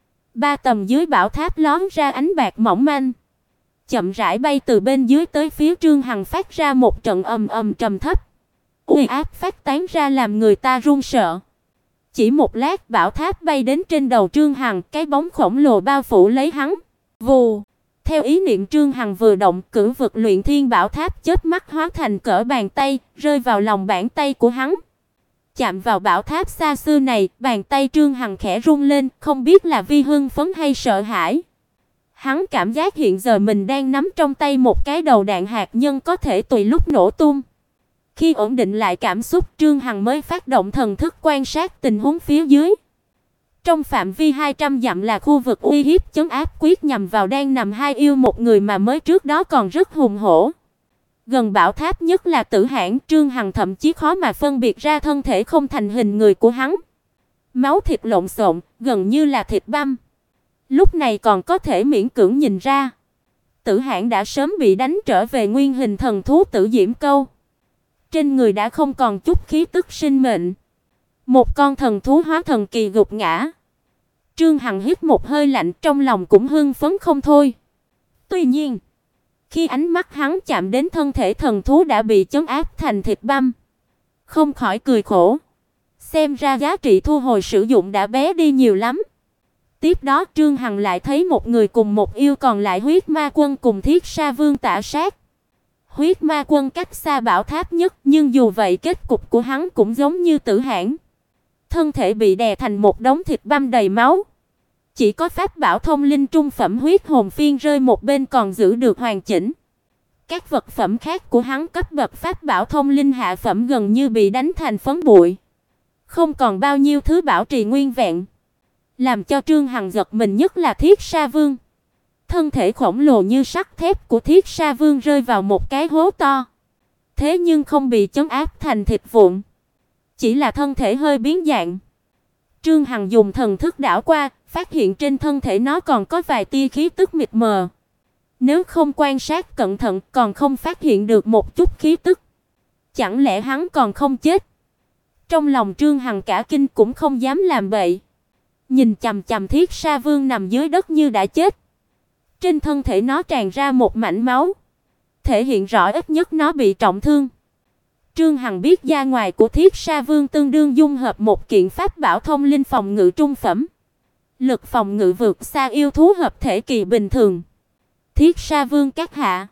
Ba tầng dưới bảo tháp lóe ra ánh bạc mỏng manh, chậm rãi bay từ bên dưới tới phía Trương Hằng, phát ra một trận ầm ầm trầm thấp. Uy áp phát tán ra làm người ta run sợ. Chỉ một lát, bảo tháp bay đến trên đầu Trương Hằng, cái bóng khổng lồ bao phủ lấy hắn. Vù, theo ý niệm Trương Hằng vừa động, cửu vực luyện thiên bảo tháp chớp mắt hóa thành cỡ bàn tay, rơi vào lòng bàn tay của hắn. Chạm vào bảo tháp xa xưa này, bàn tay Trương Hằng khẽ run lên, không biết là vì hưng phấn hay sợ hãi. Hắn cảm giác hiện giờ mình đang nắm trong tay một cái đầu đạn hạt nhân có thể tùy lúc nổ tung. Khi ổn định lại cảm xúc, Trương Hằng mới phát động thần thức quan sát tình huống phía dưới. Trong phạm vi 200 dặm là khu vực uy hiếp trấn áp quyết nhằm vào đang nằm hai yêu một người mà mới trước đó còn rất hùng hổ. Gần bảo tháp nhất là Tử Hãn, Trương Hằng thậm chí khó mà phân biệt ra thân thể không thành hình người của hắn. Máu thịt lộn xộn, gần như là thịt băm. Lúc này còn có thể miễn cưỡng nhìn ra, Tử Hãn đã sớm bị đánh trở về nguyên hình thần thú Tử Diễm Câu. Trên người đã không còn chút khí tức sinh mệnh. Một con thần thú hóa thần kỳ gục ngã. Trương Hằng hít một hơi lạnh, trong lòng cũng hưng phấn không thôi. Tuy nhiên, khi ánh mắt hắn chạm đến thân thể thần thú đã bị chấn áp thành thịt băm, không khỏi cười khổ. Xem ra giá trị thu hồi sử dụng đã bé đi nhiều lắm. Tiếp đó Trương Hằng lại thấy một người cùng một yêu còn lại Huyết Ma Quân cùng Thiết Sa Vương tả sát. Huyết Ma Quân cách xa bảo tháp nhất, nhưng dù vậy kết cục của hắn cũng giống như Tử Hãn. Thân thể bị đè thành một đống thịt băm đầy máu. Chỉ có pháp bảo thông linh trung phẩm Huyết Hồn Phiên rơi một bên còn giữ được hoàn chỉnh. Các vật phẩm khác của hắn cấp bậc pháp bảo thông linh hạ phẩm gần như bị đánh thành phấn bụi. Không còn bao nhiêu thứ bảo trì nguyên vẹn. Làm cho Trương Hằng giật mình nhất là Thiết Sa Vương. Thân thể khổng lồ như sắt thép của Thiết Sa Vương rơi vào một cái hố to. Thế nhưng không bị chấn áp thành thịt vụn, chỉ là thân thể hơi biến dạng. Trương Hằng dùng thần thức đảo qua, phát hiện trên thân thể nó còn có vài tia khí tức mịt mờ. Nếu không quan sát cẩn thận còn không phát hiện được một chút khí tức. Chẳng lẽ hắn còn không chết? Trong lòng Trương Hằng cả kinh cũng không dám làm bậy. Nhìn chằm chằm Thiết Sa Vương nằm dưới đất như đã chết. Trên thân thể nó tràn ra một mảnh máu, thể hiện rõ ít nhất nó bị trọng thương. Trương Hằng biết da ngoài của Thiết Sa Vương tương đương dung hợp một kiện pháp bảo thông linh phòng ngự trung phẩm. Lực phòng ngự vượt xa yêu thú hợp thể kỳ bình thường. Thiết Sa Vương các hạ,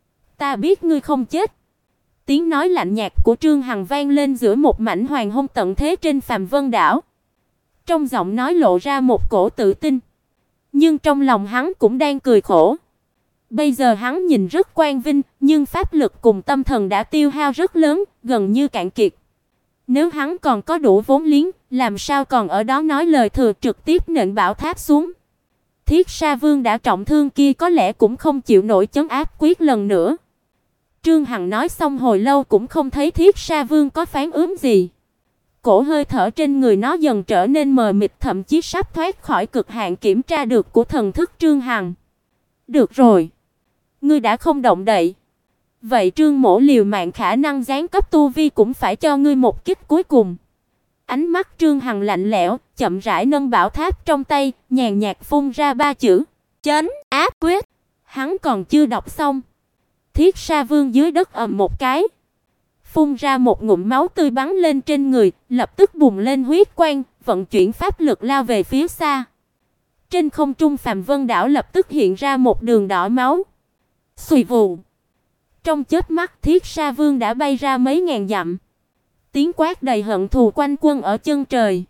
ta biết ngươi không chết. Tiếng nói lạnh nhạt của Trương Hằng vang lên giữa một mảnh hoàng hôn tận thế trên Phàm Vân đảo. Trong giọng nói lộ ra một cổ tự tin, nhưng trong lòng hắn cũng đang cười khổ. Bây giờ hắn nhìn rất quang vinh, nhưng pháp lực cùng tâm thần đã tiêu hao rất lớn, gần như cạn kiệt. Nếu hắn còn có đủ vốn liếng, làm sao còn ở đó nói lời thừa trực tiếp nện bảo tháp xuống. Thiết Sa Vương đã trọng thương kia có lẽ cũng không chịu nổi chấn áp quyết lần nữa. Trương Hằng nói xong hồi lâu cũng không thấy Thiết Sa Vương có phản ứng gì. Cổ hơi thở trên người nó dần trở nên mờ mịt, thậm chí sắp thoát khỏi cực hạn kiểm tra được của thần thức Trương Hằng. Được rồi, ngươi đã không động đậy. Vậy Trương mỗ liều mạng khả năng giáng cấp tu vi cũng phải cho ngươi một kích cuối cùng. Ánh mắt Trương Hằng lạnh lẽo, chậm rãi nâng bảo tháp trong tay, nhàn nhạt phun ra ba chữ: Trấn áp quyết. Hắn còn chưa đọc xong, Thiết Sa Vương dưới đất ầm một cái, phun ra một ngụm máu tươi bắn lên trên người, lập tức bùng lên huyết quang, vận chuyển pháp lực lao về phía xa. Trên không trung Phàm Vân đảo lập tức hiện ra một đường đỏ máu. Xùy vù. Trong chớp mắt Thiết Sa Vương đã bay ra mấy ngàn dặm. Tiếng quát đầy hận thù quanh quẩn ở chân trời.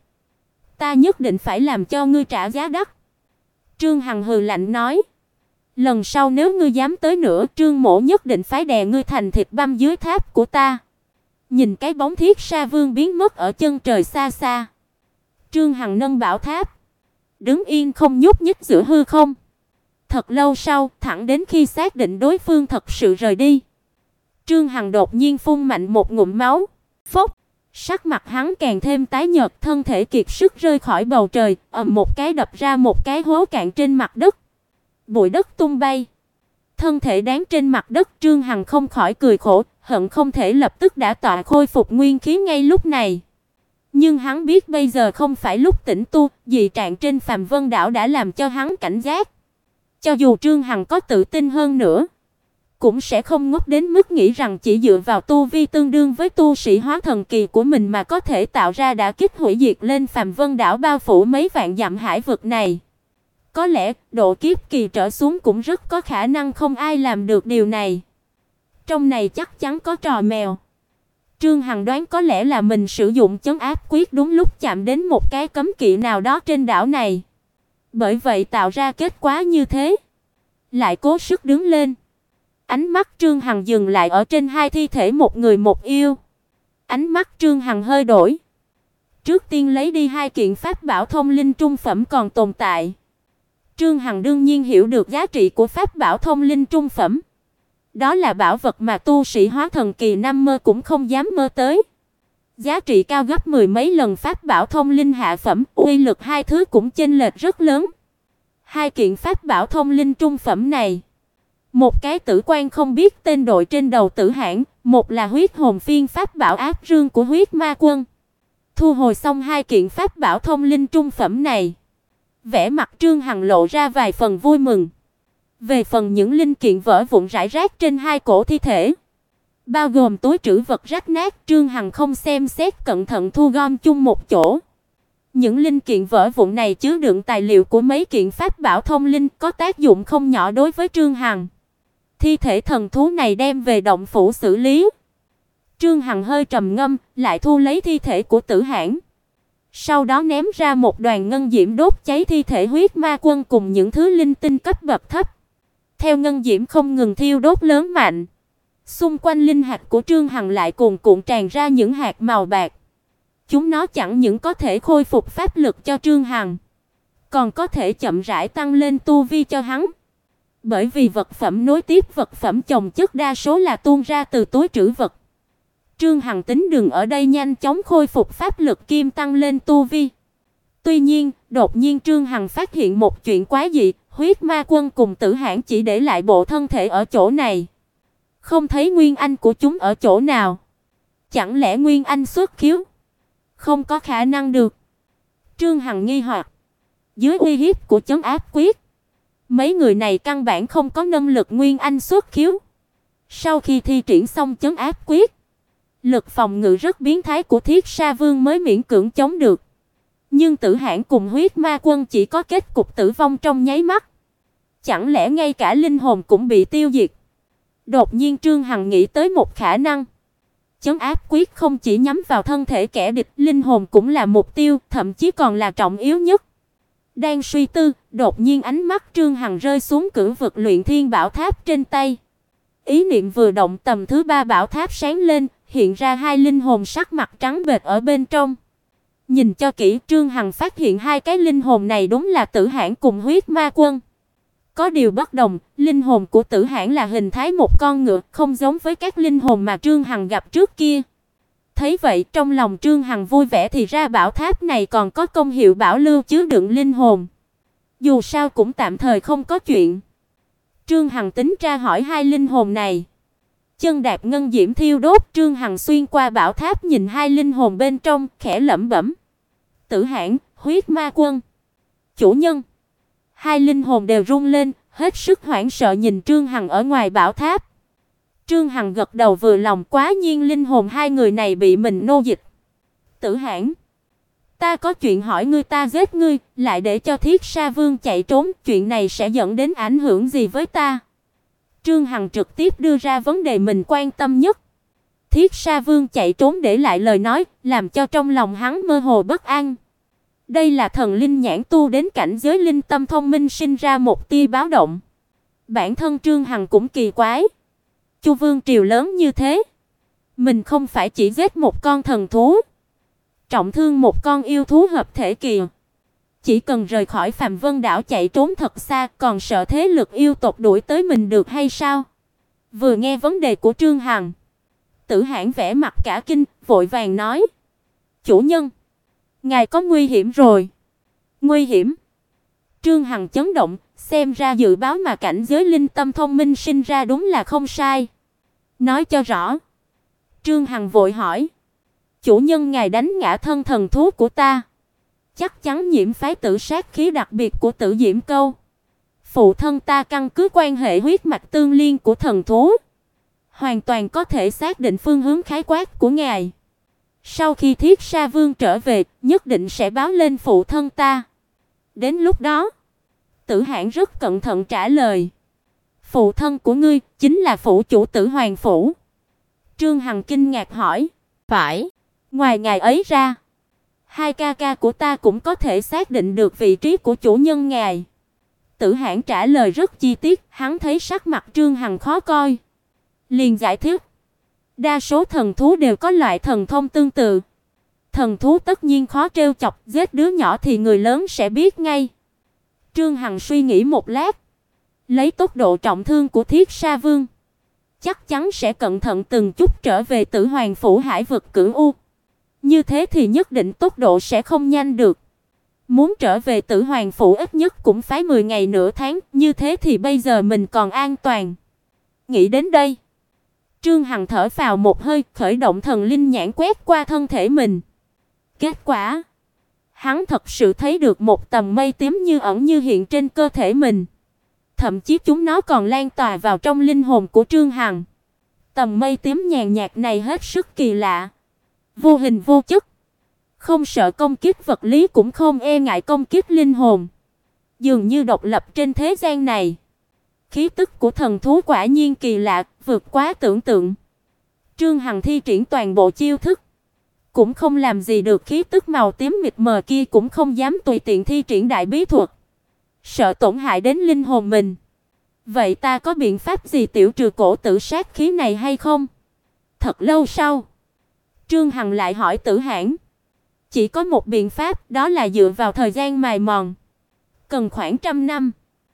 Ta nhất định phải làm cho ngươi trả giá đắt. Trương Hằng hừ lạnh nói. Lần sau nếu ngươi dám tới nữa, Trương mỗ nhất định phải đè ngươi thành thịt băm dưới tháp của ta. Nhìn cái bóng Thiết Sa Vương biến mất ở chân trời xa xa, Trương Hằng nâng bảo tháp, đứng yên không nhúc nhích giữa hư không. Thật lâu sau, thẳng đến khi xác định đối phương thật sự rời đi, Trương Hằng đột nhiên phun mạnh một ngụm máu. Phốc, sắc mặt hắn càng thêm tái nhợt, thân thể kiệt sức rơi khỏi bầu trời, ầm một cái đập ra một cái hố cạn trên mặt đất. Bụi đất tung bay. Thân thể đán trên mặt đất, Trương Hằng không khỏi cười khổ, hận không thể lập tức đã tọa khôi phục nguyên khí ngay lúc này. Nhưng hắn biết bây giờ không phải lúc tĩnh tu, dị trạng trên Phàm Vân đảo đã làm cho hắn cảnh giác. Cho dù Trương Hằng có tự tin hơn nữa, cũng sẽ không ngốc đến mức nghĩ rằng chỉ dựa vào tu vi tương đương với tu sĩ hóa thần kỳ của mình mà có thể tạo ra đả kích hủy diệt lên Phàm Vân đảo bao phủ mấy vạn dặm hải vực này. Có lẽ, độ kiếp kỳ trở xuống cũng rất có khả năng không ai làm được điều này. Trong này chắc chắn có trò mèo. Trương Hằng đoán có lẽ là mình sử dụng chấn áp quyết đúng lúc chạm đến một cái cấm kỵ nào đó trên đảo này. Bởi vậy tạo ra kết quả như thế. Lại cố sức đứng lên. Ánh mắt Trương Hằng dừng lại ở trên hai thi thể một người một yêu. Ánh mắt Trương Hằng hơi đổi. Trước tiên lấy đi hai kiện pháp bảo thông linh trung phẩm còn tồn tại. Trương Hằng đương nhiên hiểu được giá trị của pháp bảo thông linh trung phẩm. Đó là bảo vật mà tu sĩ hóa thần kỳ năm mơ cũng không dám mơ tới. Giá trị cao gấp mười mấy lần pháp bảo thông linh hạ phẩm, uy lực hai thứ cũng chênh lệch rất lớn. Hai kiện pháp bảo thông linh trung phẩm này, một cái tử quan không biết tên đội trên đầu Tử Hãn, một là huyết hồn phiên pháp bảo áp rương của huyết ma quân. Thu hồi xong hai kiện pháp bảo thông linh trung phẩm này, vẻ mặt Trương Hằng lộ ra vài phần vui mừng. Về phần những linh kiện vỡ vụn rải rác trên hai cổ thi thể, bao gồm túi trữ vật rách nát, Trương Hằng không xem xét cẩn thận thu gom chung một chỗ. Những linh kiện vỡ vụn này chứa đựng tài liệu của mấy kiện pháp bảo thông linh có tác dụng không nhỏ đối với Trương Hằng. Thi thể thần thú này đem về động phủ xử lý. Trương Hằng hơi trầm ngâm, lại thu lấy thi thể của Tử Hãn. Sau đó ném ra một đoàn ngân diễm đốt cháy thi thể huyết ma quân cùng những thứ linh tinh cấp bậc thấp. Theo ngân diễm không ngừng thiêu đốt lớn mạnh, xung quanh linh hạt của Trương Hằng lại cuồn cuộn tràn ra những hạt màu bạc. Chúng nó chẳng những có thể khôi phục pháp lực cho Trương Hằng, còn có thể chậm rãi tăng lên tu vi cho hắn. Bởi vì vật phẩm nối tiếp vật phẩm chồng chất đa số là tuôn ra từ túi trữ vật. Trương Hằng tính đừng ở đây nhanh chóng khôi phục pháp lực kim tăng lên tu vi. Tuy nhiên, đột nhiên Trương Hằng phát hiện một chuyện quái dị, huyết ma quân cùng Tử Hãn chỉ để lại bộ thân thể ở chỗ này. Không thấy nguyên anh của chúng ở chỗ nào. Chẳng lẽ nguyên anh xuất khiếu? Không có khả năng được. Trương Hằng nghi hoặc. Dưới uy hiếp của trấn áp quyết, mấy người này căn bản không có năng lực nguyên anh xuất khiếu. Sau khi thi triển xong trấn áp quyết, lực phòng ngự rất biến thái của Thiết Sa Vương mới miễn cưỡng chống được. Nhưng Tử Hãn cùng huyết ma quân chỉ có kết cục tử vong trong nháy mắt. Chẳng lẽ ngay cả linh hồn cũng bị tiêu diệt? Đột nhiên Trương Hằng nghĩ tới một khả năng. Trấn áp quyết không chỉ nhắm vào thân thể kẻ địch, linh hồn cũng là mục tiêu, thậm chí còn là trọng yếu nhất. Đang suy tư, đột nhiên ánh mắt Trương Hằng rơi xuống cửu vực luyện thiên bảo tháp trên tay. Ý niệm vừa động, tầm thứ ba bảo tháp sáng lên, hiện ra hai linh hồn sắc mặt trắng bệch ở bên trong. Nhìn cho kỹ, Trương Hằng phát hiện hai cái linh hồn này đúng là Tử Hãn cùng huyết ma quân. Có điều bất đồng, linh hồn của Tử Hãn là hình thái một con ngựa, không giống với các linh hồn mà Trương Hằng gặp trước kia. Thấy vậy, trong lòng Trương Hằng vui vẻ, thì ra bảo tháp này còn có công hiệu bảo lưu chứa đựng linh hồn. Dù sao cũng tạm thời không có chuyện. Trương Hằng tính tra hỏi hai linh hồn này. Chân đạp ngân diễm thiêu đốt, Trương Hằng xuyên qua bảo tháp nhìn hai linh hồn bên trong, khẽ lẩm bẩm. Tử Hãn, huyết ma quân. Chủ nhân. Hai linh hồn đều run lên, hết sức hoảng sợ nhìn Trương Hằng ở ngoài bảo tháp. Trương Hằng gật đầu vừa lòng, quá nhiên linh hồn hai người này bị mình nô dịch. Tử Hãn, ta có chuyện hỏi ngươi, ta giết ngươi, lại để cho Thiết Sa Vương chạy trốn, chuyện này sẽ dẫn đến ảnh hưởng gì với ta? Trương Hằng trực tiếp đưa ra vấn đề mình quan tâm nhất. Thiết Sa Vương chạy trốn để lại lời nói, làm cho trong lòng hắn mơ hồ bất an. Đây là thần linh nhãn tu đến cảnh giới linh tâm thông minh sinh ra một tia báo động. Bản thân Trương Hằng cũng kỳ quái. Chu vương triều lớn như thế, mình không phải chỉ giết một con thần thú, trọng thương một con yêu thú hợp thể kìa. Chỉ cần rời khỏi Phàm Vân đảo chạy trốn thật xa, còn sợ thế lực yêu tộc đuổi tới mình được hay sao? Vừa nghe vấn đề của Trương Hằng, Tử Hãn vẻ mặt cả kinh, vội vàng nói: "Chủ nhân, ngài có nguy hiểm rồi." "Nguy hiểm?" Trương Hằng chấn động, xem ra dự báo mà cảnh giới linh tâm thông minh sinh ra đúng là không sai. Nói cho rõ. Trương Hằng vội hỏi: "Chủ nhân ngài đánh ngã thân thần thú của ta, chắc chắn nhiễm phái tử sát khí đặc biệt của Tử Diễm Câu. Phụ thân ta căn cứ quan hệ huyết mạch tương liên của thần thú, hoàn toàn có thể xác định phương hướng khái quát của ngài. Sau khi Thiết Sa Vương trở về, nhất định sẽ báo lên phụ thân ta. Đến lúc đó." Tử Hãn rất cẩn thận trả lời: "Phụ thân của ngươi chính là phủ chủ Tử Hoàng phủ." Trương Hằng kinh ngạc hỏi: "Phải, ngoài ngài ấy ra, hai ca ca của ta cũng có thể xác định được vị trí của chủ nhân ngài." Tử Hãn trả lời rất chi tiết, hắn thấy sắc mặt Trương Hằng khó coi, liền giải thích: "Đa số thần thú đều có loại thần thông tương tự. Thần thú tất nhiên khó trêu chọc, giết đứa nhỏ thì người lớn sẽ biết ngay." Trương Hằng suy nghĩ một lát, lấy tốc độ trọng thương của Thiết Sa Vương, chắc chắn sẽ cẩn thận từng chút trở về Tử Hoàng phủ hải vực Cửu U. Như thế thì nhất định tốc độ sẽ không nhanh được. Muốn trở về Tử Hoàng phủ ít nhất cũng phải 10 ngày nửa tháng, như thế thì bây giờ mình còn an toàn. Nghĩ đến đây, Trương Hằng thở phào một hơi, khởi động thần linh nhãn quét qua thân thể mình. Kết quả, hắn thật sự thấy được một tầng mây tím như ẩn như hiện trên cơ thể mình. Thậm chí chúng nó còn lan tỏa vào trong linh hồn của Trương Hằng. Tầng mây tím nhàn nhạt này hết sức kỳ lạ, vô hình vô chất, không sợ công kích vật lý cũng không e ngại công kích linh hồn, dường như độc lập trên thế gian này. Khí tức của thần thú quả nhiên kỳ lạ, vượt quá tưởng tượng. Trương Hằng thi triển toàn bộ chiêu thức, cũng không làm gì được khí tức màu tím mịt mờ kia, cũng không dám tùy tiện thi triển đại bí thuật, sợ tổn hại đến linh hồn mình. Vậy ta có biện pháp gì tiểu trừ cổ tử sát khí này hay không? Thật lâu sau, Trương Hằng lại hỏi Tử Hãn: "Chỉ có một biện pháp, đó là dựa vào thời gian mài mòn. Cần khoảng 100 năm,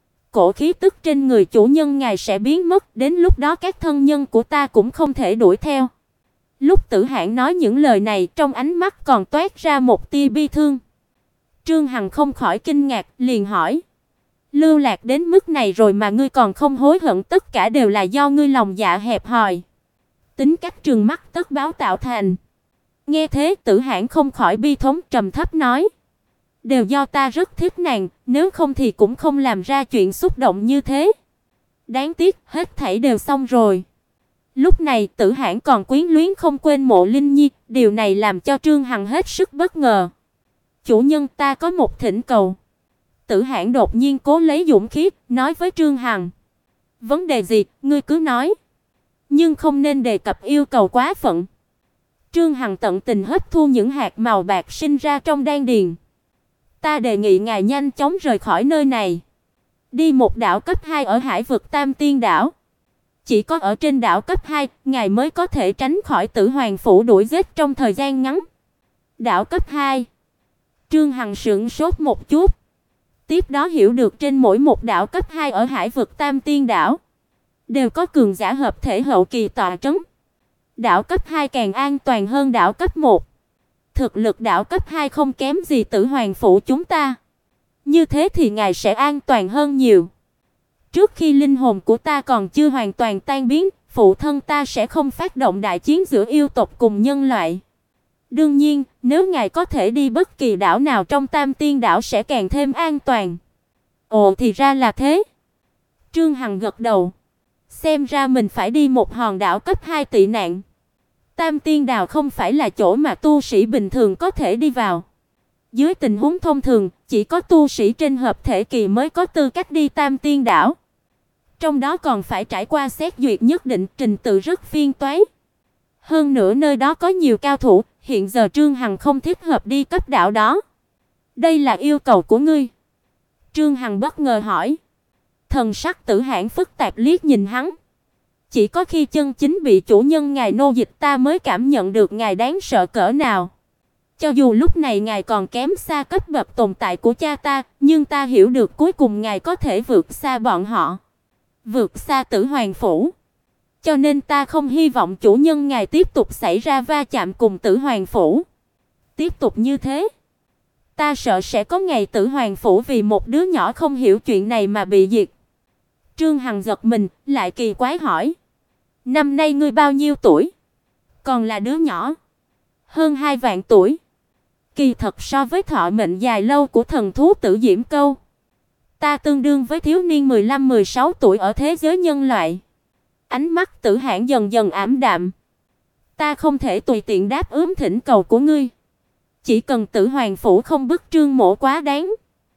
cổ khí tức trên người chủ nhân ngài sẽ biến mất, đến lúc đó các thân nhân của ta cũng không thể đuổi theo." Lúc Tử Hãn nói những lời này, trong ánh mắt còn toát ra một tia bi thương. Trương Hằng không khỏi kinh ngạc, liền hỏi: "Lưu lạc đến mức này rồi mà ngươi còn không hối hận, tất cả đều là do ngươi lòng dạ hẹp hòi, tính cách trừng mắt tất báo tạo thành." Nghe thế, Tử Hãn không khỏi bi thống, trầm thấp nói: "Đều do ta rất thích nàng, nếu không thì cũng không làm ra chuyện xúc động như thế. Đáng tiếc, hết thảy đều xong rồi." Lúc này, Tử Hãn còn quyến luyến không quên Mộ Linh Nhi, điều này làm cho Trương Hằng hết sức bất ngờ. "Chủ nhân, ta có một thỉnh cầu." Tử Hãn đột nhiên cố lấy dũng khí, nói với Trương Hằng: "Vấn đề gì, ngươi cứ nói, nhưng không nên đề cập yêu cầu quá phận." Trương Hằng tận tình hấp thu những hạt màu bạc sinh ra trong đan điền. "Ta đề nghị ngài nhanh chóng rời khỏi nơi này, đi một đảo cấp 2 ở hải vực Tam Tiên đảo. Chỉ có ở trên đảo cấp 2, ngài mới có thể tránh khỏi Tử Hoàng phủ đuổi giết trong thời gian ngắn." Đảo cấp 2? Trương Hằng sững sốt một chút, tiếp đó hiểu được trên mỗi một đảo cấp 2 ở hải vực Tam Tiên đảo đều có cường giả hợp thể hậu kỳ tọa trấn. Đảo cấp 2 càng an toàn hơn đảo cấp 1. Thực lực đảo cấp 2 không kém gì Tử Hoàng phủ chúng ta. Như thế thì ngài sẽ an toàn hơn nhiều. Trước khi linh hồn của ta còn chưa hoàn toàn tan biến, phụ thân ta sẽ không phát động đại chiến giữa yêu tộc cùng nhân loại. Đương nhiên, nếu ngài có thể đi bất kỳ đảo nào trong Tam Tiên đảo sẽ càng thêm an toàn." "Ồ, thì ra là thế." Trương Hằng gật đầu. Xem ra mình phải đi một hòn đảo cấp 2 tị nạn. Tam Tiên đảo không phải là chỗ mà tu sĩ bình thường có thể đi vào. Dưới tình huống thông thường, chỉ có tu sĩ trên hợp thể kỳ mới có tư cách đi Tam Tiên đảo. Trong đó còn phải trải qua xét duyệt nhất định, trình tự rất phiền toái. Hơn nữa nơi đó có nhiều cao thủ, hiện giờ Trương Hằng không thích hợp đi cấp đảo đó. "Đây là yêu cầu của ngươi?" Trương Hằng bất ngờ hỏi. Thần sắc Tử Hãn phức tạp liếc nhìn hắn. "Chỉ có khi chân chính bị chủ nhân ngài nô dịch ta mới cảm nhận được ngài đáng sợ cỡ nào. Cho dù lúc này ngài còn kém xa cấp bậc tồn tại của cha ta, nhưng ta hiểu được cuối cùng ngài có thể vượt xa bọn họ, vượt xa Tử Hoàng phủ. cho nên ta không hy vọng chủ nhân ngài tiếp tục xảy ra va chạm cùng Tử Hoàng phủ. Tiếp tục như thế, ta sợ sẽ có ngày Tử Hoàng phủ vì một đứa nhỏ không hiểu chuyện này mà bị diệt. Trương Hằng giật mình, lại kỳ quái hỏi: "Năm nay ngươi bao nhiêu tuổi?" "Còn là đứa nhỏ, hơn 2 vạn tuổi." Kỳ thật so với thọ mệnh dài lâu của thần thú Tử Diễm Câu, ta tương đương với thiếu niên 15-16 tuổi ở thế giới nhân loại. Ánh mắt Tử Hãn dần dần ảm đạm. Ta không thể tùy tiện đáp ứng thỉnh cầu của ngươi. Chỉ cần Tử Hoàng phủ không bức Trương Mỗ quá đáng,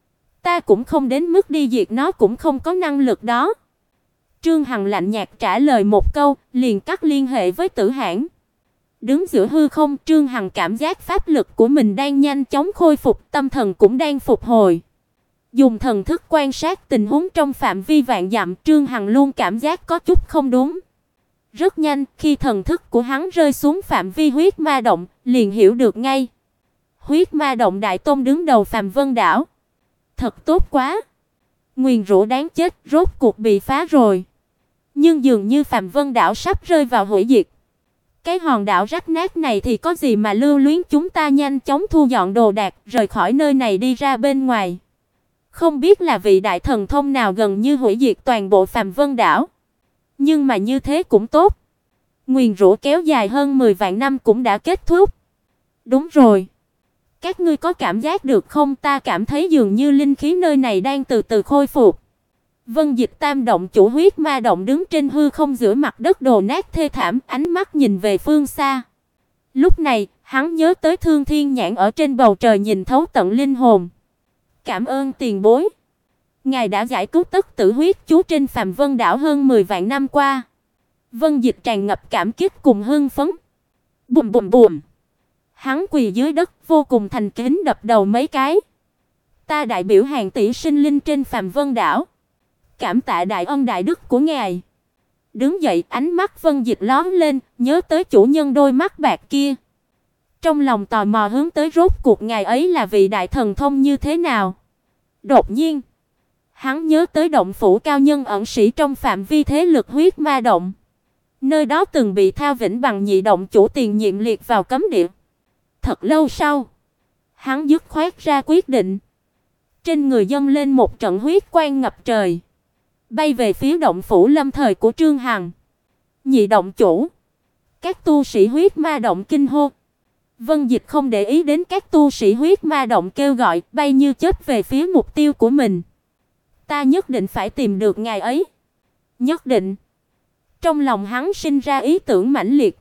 ta cũng không đến mức đi diệt nó, cũng không có năng lực đó. Trương Hằng lạnh nhạt trả lời một câu, liền cắt liên hệ với Tử Hãn. Đứng giữa hư không, Trương Hằng cảm giác pháp lực của mình đang nhanh chóng khôi phục, tâm thần cũng đang phục hồi. Dùng thần thức quan sát tình huống trong phạm vi vạn dặm, Trương Hằng luôn cảm giác có chút không đúng. Rất nhanh, khi thần thức của hắn rơi xuống phạm vi huyết ma động, liền hiểu được ngay. Huyết ma động đại tôn đứng đầu Phàm Vân đảo. Thật tốt quá. Nguyền rủa đáng chết rốt cuộc bị phá rồi. Nhưng dường như Phàm Vân đảo sắp rơi vào hủy diệt. Cái hòn đảo rách nát này thì có gì mà lưu luyến, chúng ta nhanh chóng thu dọn đồ đạc, rời khỏi nơi này đi ra bên ngoài. Không biết là vị đại thần thông nào gần như hủy diệt toàn bộ Phàm Vân đảo. Nhưng mà như thế cũng tốt. Nguyền rủa kéo dài hơn 10 vạn năm cũng đã kết thúc. Đúng rồi. Các ngươi có cảm giác được không? Ta cảm thấy dường như linh khí nơi này đang từ từ khôi phục. Vân Dịch Tam động chủ huyết ma động đứng trên hư không giữa mặt đất đổ nát thê thảm, ánh mắt nhìn về phương xa. Lúc này, hắn nhớ tới Thương Thiên Nhãn ở trên bầu trời nhìn thấu tận linh hồn. Cảm ơn tiền bối. Ngài đã giải cứu tất tử huyết chú trên Phàm Vân đảo hơn 10 vạn năm qua. Vân Dịch tràn ngập cảm kích cùng hưng phấn. Bùm bùm bùm. Hắn quỳ dưới đất vô cùng thành kính đập đầu mấy cái. Ta đại biểu hàng tỷ sinh linh trên Phàm Vân đảo, cảm tạ đại ân đại đức của ngài. Đứng dậy, ánh mắt Vân Dịch lóe lên, nhớ tới chủ nhân đôi mắt bạc kia. Trong lòng tò mò hướng tới rốt cuộc ngài ấy là vị đại thần thông như thế nào. Đột nhiên, hắn nhớ tới động phủ cao nhân ẩn sĩ trong phạm vi thế lực huyết ma động. Nơi đó từng bị Thao Vĩnh bằng nhị động chủ tiền nhiệm liệt vào cấm địa. Thật lâu sau, hắn dứt khoát ra quyết định. Trên người dâng lên một trận huyết quang ngập trời, bay về phía động phủ lâm thời của Trương Hằng. Nhị động chủ. Các tu sĩ huyết ma động kinh hô. Vân Dịch không để ý đến các tu sĩ huyết ma động kêu gọi, bay như chớp về phía mục tiêu của mình. Ta nhất định phải tìm được ngài ấy. Nhất định. Trong lòng hắn sinh ra ý tưởng mãnh liệt.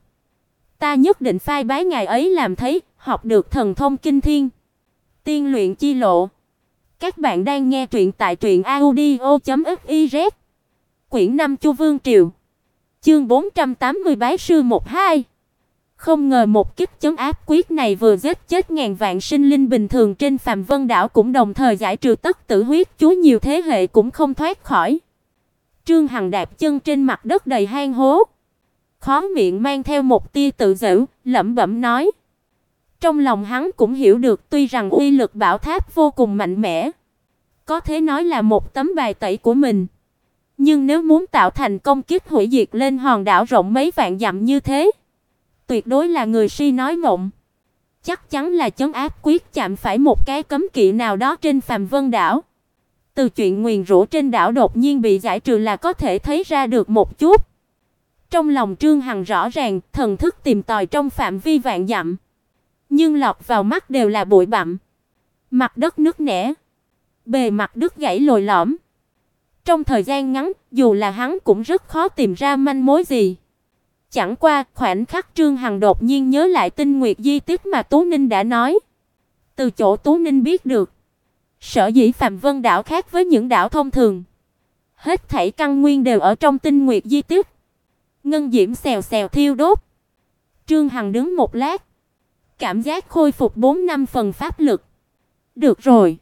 Ta nhất định phái bái ngài ấy làm thấy, học được thần thông kinh thiên. Tiên luyện chi lộ. Các bạn đang nghe truyện tại truyệnaudio.fiz. Quyển 5 Chu Vương Triều. Chương 480 bái sư 1-2. Không ngờ một kích chấn áp quyết này vừa giết chết ngàn vạn sinh linh bình thường trên Phàm Vân đảo, cũng đồng thời giải trừ tất tử huyết chú nhiều thế hệ cũng không thoát khỏi. Trương Hằng đạp chân trên mặt đất đầy hang hố, khóe miệng mang theo một tia tự giễu, lẩm bẩm nói. Trong lòng hắn cũng hiểu được, tuy rằng uy lực bảo tháp vô cùng mạnh mẽ, có thể nói là một tấm bài tẩy của mình, nhưng nếu muốn tạo thành công kích hủy diệt lên hòn đảo rộng mấy vạn dặm như thế, tuyệt đối là người si nói mộng. Chắc chắn là trấn áp quyết chạm phải một cái cấm kỵ nào đó trên Phàm Vân đảo. Từ chuyện nguyền rủa trên đảo đột nhiên bị giải trừ là có thể thấy ra được một chút. Trong lòng Trương Hằng rõ ràng, thần thức tìm tòi trong phạm vi vạn dặm, nhưng lọt vào mắt đều là bụi bặm, mặt đất nứt nẻ, bề mặt đứt gãy lồi lõm. Trong thời gian ngắn, dù là hắn cũng rất khó tìm ra manh mối gì. Chẳng qua, khoảnh khắc Trương Hằng đột nhiên nhớ lại Tinh Nguyệt di tích mà Tú Ninh đã nói. Từ chỗ Tú Ninh biết được, sở dĩ Phàm Vân đảo khác với những đảo thông thường, hết thảy căn nguyên đều ở trong Tinh Nguyệt di tích. Ngân diễm xèo xèo thiêu đốt. Trương Hằng đứng một lát, cảm giác khôi phục 4-5 phần pháp lực. Được rồi,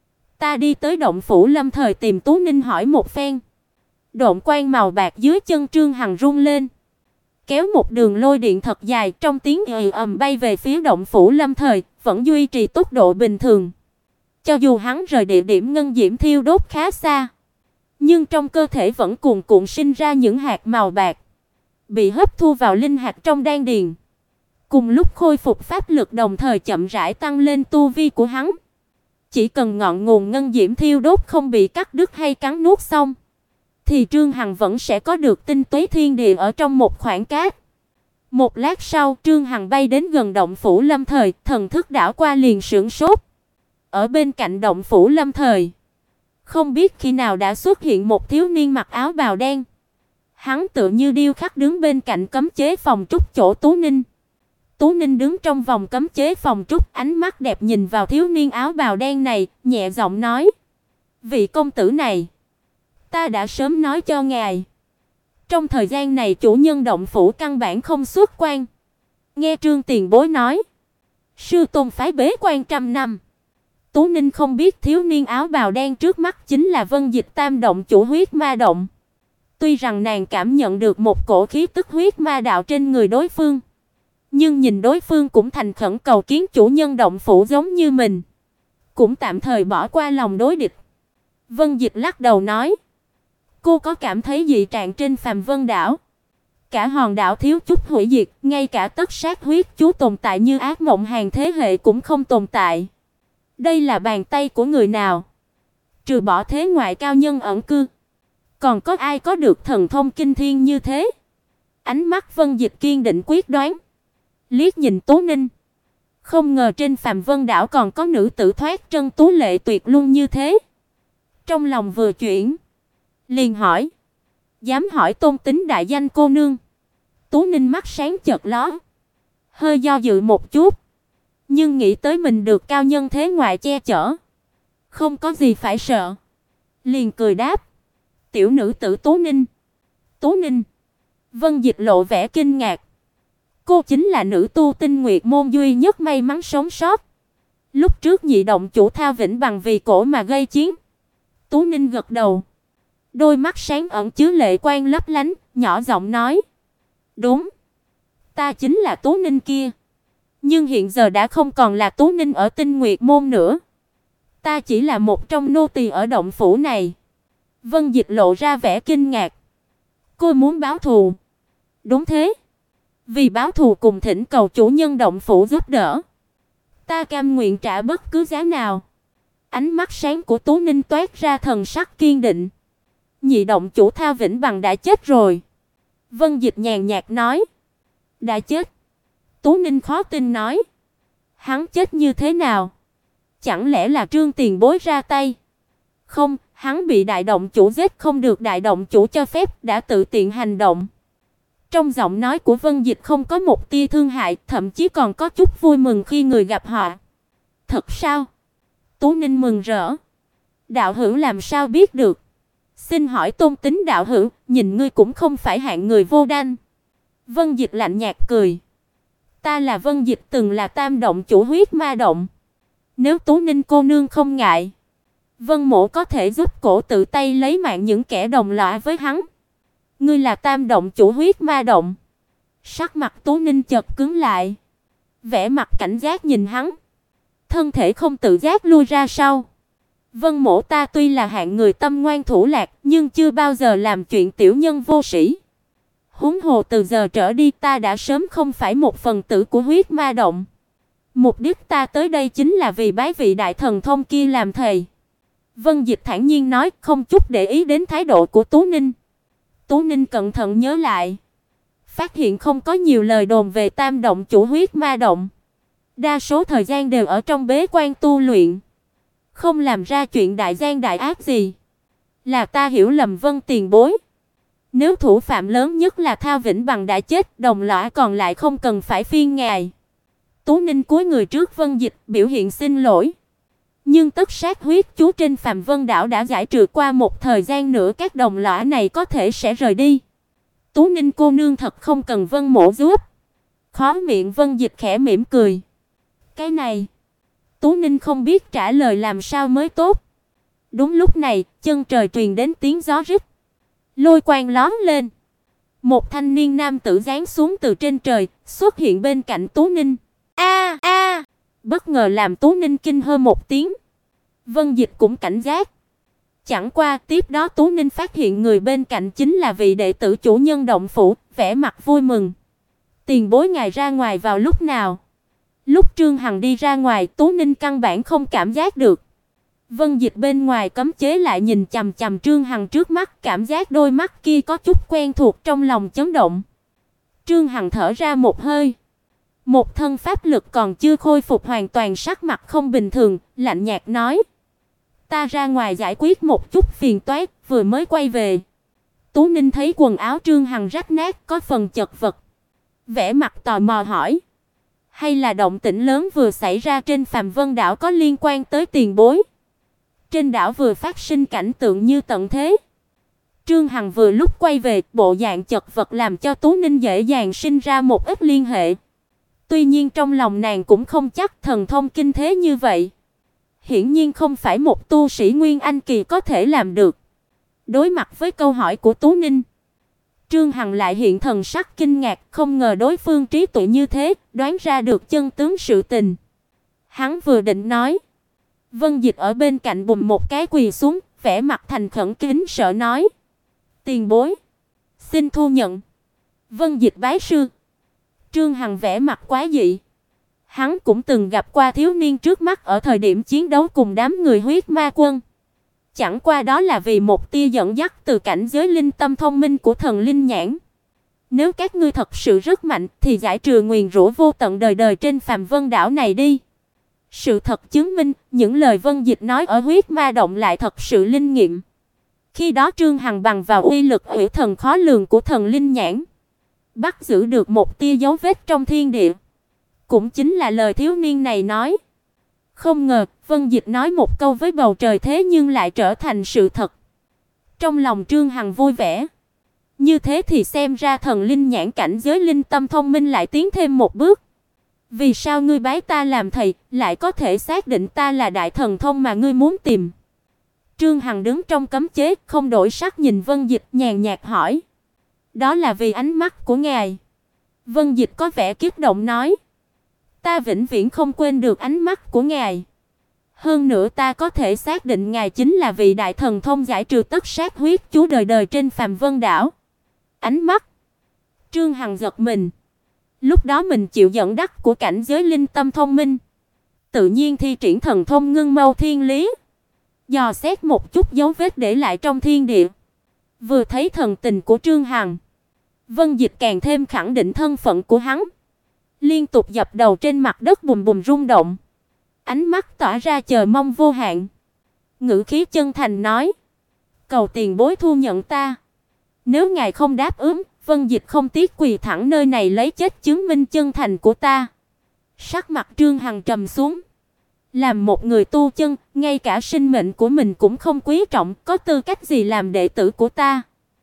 ta đi tới động phủ lâm thời tìm Tú Ninh hỏi một phen. Độn quang màu bạc dưới chân Trương Hằng rung lên, kéo một đường lôi điện thật dài, trong tiếng ầm bay về phía động phủ lâm thời, vẫn duy trì tốc độ bình thường. Cho dù hắn rời địa điểm ngân diễm thiêu đốt khá xa, nhưng trong cơ thể vẫn cuồn cuộn sinh ra những hạt màu bạc. bị hấp thu vào linh hạt trong đan điền. Cùng lúc khôi phục pháp lực đồng thời chậm rãi tăng lên tu vi của hắn. Chỉ cần ngọn nguồn ngân diễm thiêu đốt không bị cắt đứt hay cắn nuốt xong, thì Trương Hằng vẫn sẽ có được tinh túy thiên địa ở trong một khoảng cát. Một lát sau, Trương Hằng bay đến gần động phủ Lâm Thời, thần thức đảo qua liền sửng sốt. Ở bên cạnh động phủ Lâm Thời, không biết khi nào đã xuất hiện một thiếu niên mặc áo bào đen. Hắn tựa như điêu khắc đứng bên cạnh cấm chế phòng trúc chỗ Tú Ninh. Tú Ninh đứng trong vòng cấm chế phòng trúc, ánh mắt đẹp nhìn vào thiếu niên áo bào đen này, nhẹ giọng nói: "Vị công tử này, ta đã sớm nói cho ngài. Trong thời gian này chủ nhân động phủ căn bản không xuất quan." Nghe Trương tiền bối nói, sư tôn phái bế quan trăm năm. Tú Ninh không biết thiếu niên áo bào đen trước mắt chính là Vân Dịch Tam động chủ huyết ma động. Tuy rằng nàng cảm nhận được một cổ khí tức huyết ma đạo trên người đối phương, nhưng nhìn đối phương cũng thành khẩn cầu kiến chủ nhân động phủ giống như mình, cũng tạm thời bỏ qua lòng đối địch. Vân Dịch lắc đầu nói: "Cô có cảm thấy dị trạng trên Phàm Vân đảo? Cả hòn đảo thiếu chút hủy diệt, ngay cả tất sát huyết chú tồn tại như ác mộng hàng thế hệ cũng không tồn tại. Đây là bàn tay của người nào? Trừ bỏ thế ngoại cao nhân ẩn cư, còn có ai có được thần thông kinh thiên như thế?" Ánh mắt Vân Dịch kiên định quyết đoán, liếc nhìn Tú Ninh. Không ngờ trên Phàm Vân đảo còn có nữ tử thoát trân tú lệ tuyệt luân như thế. Trong lòng vừa chuyển, liền hỏi: "Dám hỏi tôn tính đại danh cô nương?" Tú Ninh mắt sáng chợt lóe, hơi do dự một chút, nhưng nghĩ tới mình được cao nhân thế ngoại che chở, không có gì phải sợ, liền cười đáp: "Tiểu nữ tử Tú Ninh." "Tú Ninh?" Vân Dịch lộ vẻ kinh ngạc. Cô chính là nữ tu Tinh Nguyệt môn duy nhất may mắn sống sót. Lúc trước nhị động chủ Thao Vĩnh Bằng vì cổ mà gây chiến. Tú Ninh gật đầu, đôi mắt sáng ẩn chứa lệ quang lấp lánh, nhỏ giọng nói: "Đúng, ta chính là Tú Ninh kia. Nhưng hiện giờ đã không còn là Tú Ninh ở Tinh Nguyệt môn nữa. Ta chỉ là một trong nô tỳ ở động phủ này." Vân Dịch lộ ra vẻ kinh ngạc. "Cô muốn báo thù?" "Đúng thế. Vì báo thù cùng thỉnh cầu chủ nhân động phủ giúp đỡ, ta cam nguyện trả bất cứ giá nào." Ánh mắt sáng của Tú Ninh toát ra thần sắc kiên định. "Nhị động chủ Thao Vĩnh Bằng đã chết rồi." Vân Dịch nhàn nhạt nói. "Đã chết?" Tú Ninh khó tin nói. "Hắn chết như thế nào? Chẳng lẽ là Trương tiền bối ra tay?" "Không, hắn bị đại động chủ giết, không được đại động chủ cho phép, đã tự tiện hành động." Trong giọng nói của Vân Dịch không có một tia thương hại, thậm chí còn có chút vui mừng khi người gặp họa. "Thật sao?" Tú Ninh mừng rỡ. "Đạo hữu làm sao biết được?" "Xin hỏi tôn tính đạo hữu, nhìn ngươi cũng không phải hạng người vô đanh." Vân Dịch lạnh nhạt cười. "Ta là Vân Dịch, từng là Tam động chủ huyết ma động. Nếu Tú Ninh cô nương không ngại, Vân mỗ có thể giúp cổ tự tay lấy mạng những kẻ đồng lõa với hắn." "Ngươi là Tam động chủ huyết ma động?" Sắc mặt Tú Ninh chợt cứng lại, vẻ mặt cảnh giác nhìn hắn, thân thể không tự giác lui ra sau. "Vân mỗ ta tuy là hạng người tâm ngoan thủ lạc, nhưng chưa bao giờ làm chuyện tiểu nhân vô sĩ. Huống hồ từ giờ trở đi ta đã sớm không phải một phần tử của huyết ma động. Mục đích ta tới đây chính là vì bái vị đại thần thông kia làm thầy." Vân Dịch thản nhiên nói, không chút để ý đến thái độ của Tú Ninh. Tú Ninh cẩn thận nhớ lại, phát hiện không có nhiều lời đồn về Tam động chủ huyết ma động. Đa số thời gian đều ở trong bế quan tu luyện, không làm ra chuyện đại gian đại ác gì. Là ta hiểu lầm Vân tiền bối. Nếu thủ phạm lớn nhất là Thao Vĩnh Bằng đã chết, đồng lõa còn lại không cần phải phiên ngài. Tú Ninh cúi người trước Vân Dịch, biểu hiện xin lỗi. Nhưng tất sát huyết chú trên Phàm Vân đảo đã giải trừ, qua một thời gian nữa các đồng lõa này có thể sẽ rời đi. Tú Ninh cô nương thật không cần Vân mỗ giúp. Khóe miệng Vân Dịch khẽ mỉm cười. Cái này, Tú Ninh không biết trả lời làm sao mới tốt. Đúng lúc này, chân trời truyền đến tiếng gió rít. Lôi quang lóe lên. Một thanh niên nam tử giáng xuống từ trên trời, xuất hiện bên cạnh Tú Ninh. A a! Bất ngờ làm Tú Ninh kinh hô một tiếng. Vân Dịch cũng cảnh giác. Chẳng qua tiếp đó Tú Ninh phát hiện người bên cạnh chính là vị đệ tử chủ nhân động phủ, vẻ mặt vui mừng. Tiền bối ngài ra ngoài vào lúc nào? Lúc Trương Hằng đi ra ngoài, Tú Ninh căn bản không cảm giác được. Vân Dịch bên ngoài cấm chế lại nhìn chằm chằm Trương Hằng trước mắt, cảm giác đôi mắt kia có chút quen thuộc, trong lòng chấn động. Trương Hằng thở ra một hơi. Một thân pháp lực còn chưa khôi phục hoàn toàn, sắc mặt không bình thường, lạnh nhạt nói: "Ta ra ngoài giải quyết một chút phiền toái, vừa mới quay về." Tú Ninh thấy quần áo Trương Hằng rách nát, có phần chật vật, vẻ mặt tò mò hỏi: "Hay là động tĩnh lớn vừa xảy ra trên Phàm Vân đảo có liên quan tới tiền bối? Trên đảo vừa phát sinh cảnh tượng như tận thế." Trương Hằng vừa lúc quay về, bộ dạng chật vật làm cho Tú Ninh dễ dàng sinh ra một ít liên hệ. Tuy nhiên trong lòng nàng cũng không chắc thần thông kinh thế như vậy, hiển nhiên không phải một tu sĩ Nguyên Anh kỳ có thể làm được. Đối mặt với câu hỏi của Tú Ninh, Trương Hằng lại hiện thần sắc kinh ngạc, không ngờ đối phương trí tuệ như thế, đoán ra được chân tướng sự tình. Hắn vừa định nói, Vân Dịch ở bên cạnh bùm một cái quỳ xuống, vẻ mặt thành khẩn kính sợ nói: "Tiền bối, xin thu nhận." Vân Dịch bái sư. Trương Hằng vẻ mặt quá dị. Hắn cũng từng gặp qua thiếu niên trước mắt ở thời điểm chiến đấu cùng đám người huyết ma quân. Chẳng qua đó là vì một tia dẫn dắt từ cảnh giới linh tâm thông minh của thần linh nhãn. Nếu các ngươi thật sự rất mạnh thì giải trừ nguyền rủa vô tận đời đời trên Phàm Vân đảo này đi. Sự thật chứng minh, những lời Vân Dịch nói ở huyết ma động lại thật sự linh nghiệm. Khi đó Trương Hằng bằng vào uy lực hủy thần khó lường của thần linh nhãn, bắt giữ được một tia dấu vết trong thiên địa. Cũng chính là lời thiếu niên này nói. Không ngờ, Vân Dịch nói một câu với bầu trời thế nhưng lại trở thành sự thật. Trong lòng Trương Hằng vui vẻ. Như thế thì xem ra thần linh nhãn cảnh giới linh tâm thông minh lại tiến thêm một bước. Vì sao ngươi bái ta làm thầy, lại có thể xác định ta là đại thần thông mà ngươi muốn tìm? Trương Hằng đứng trong cấm chế, không đổi sắc nhìn Vân Dịch, nhàn nhạt hỏi. Đó là vì ánh mắt của ngài. Vân Dịch có vẻ kích động nói. Ta vĩnh viễn không quên được ánh mắt của ngài. Hơn nữa ta có thể xác định ngài chính là vị đại thần thông giải trừ tất sát huyết chú đời đời trên Phàm Vân đảo. Ánh mắt. Trương Hằng giật mình. Lúc đó mình chịu dẫn dắt của cảnh giới linh tâm thông minh, tự nhiên thi triển thần thông ngưng mâu thiên lý, dò xét một chút dấu vết để lại trong thiên địa. Vừa thấy thần tình của Trương Hằng, Vân Dịch càng thêm khẳng định thân phận của hắn, liên tục dập đầu trên mặt đất bùm bùm rung động, ánh mắt tỏa ra chờ mong vô hạn, ngữ khí chân thành nói: "Cầu tiền bối thu nhận ta. Nếu ngài không đáp ứng, Vân Dịch không tiếc quỳ thẳng nơi này lấy chết chứng minh chân thành của ta." Sắc mặt Trương Hằng trầm xuống. Làm một người tu chân, ngay cả sinh mệnh của mình cũng không quý trọng, có tư cách gì làm đệ tử của ta?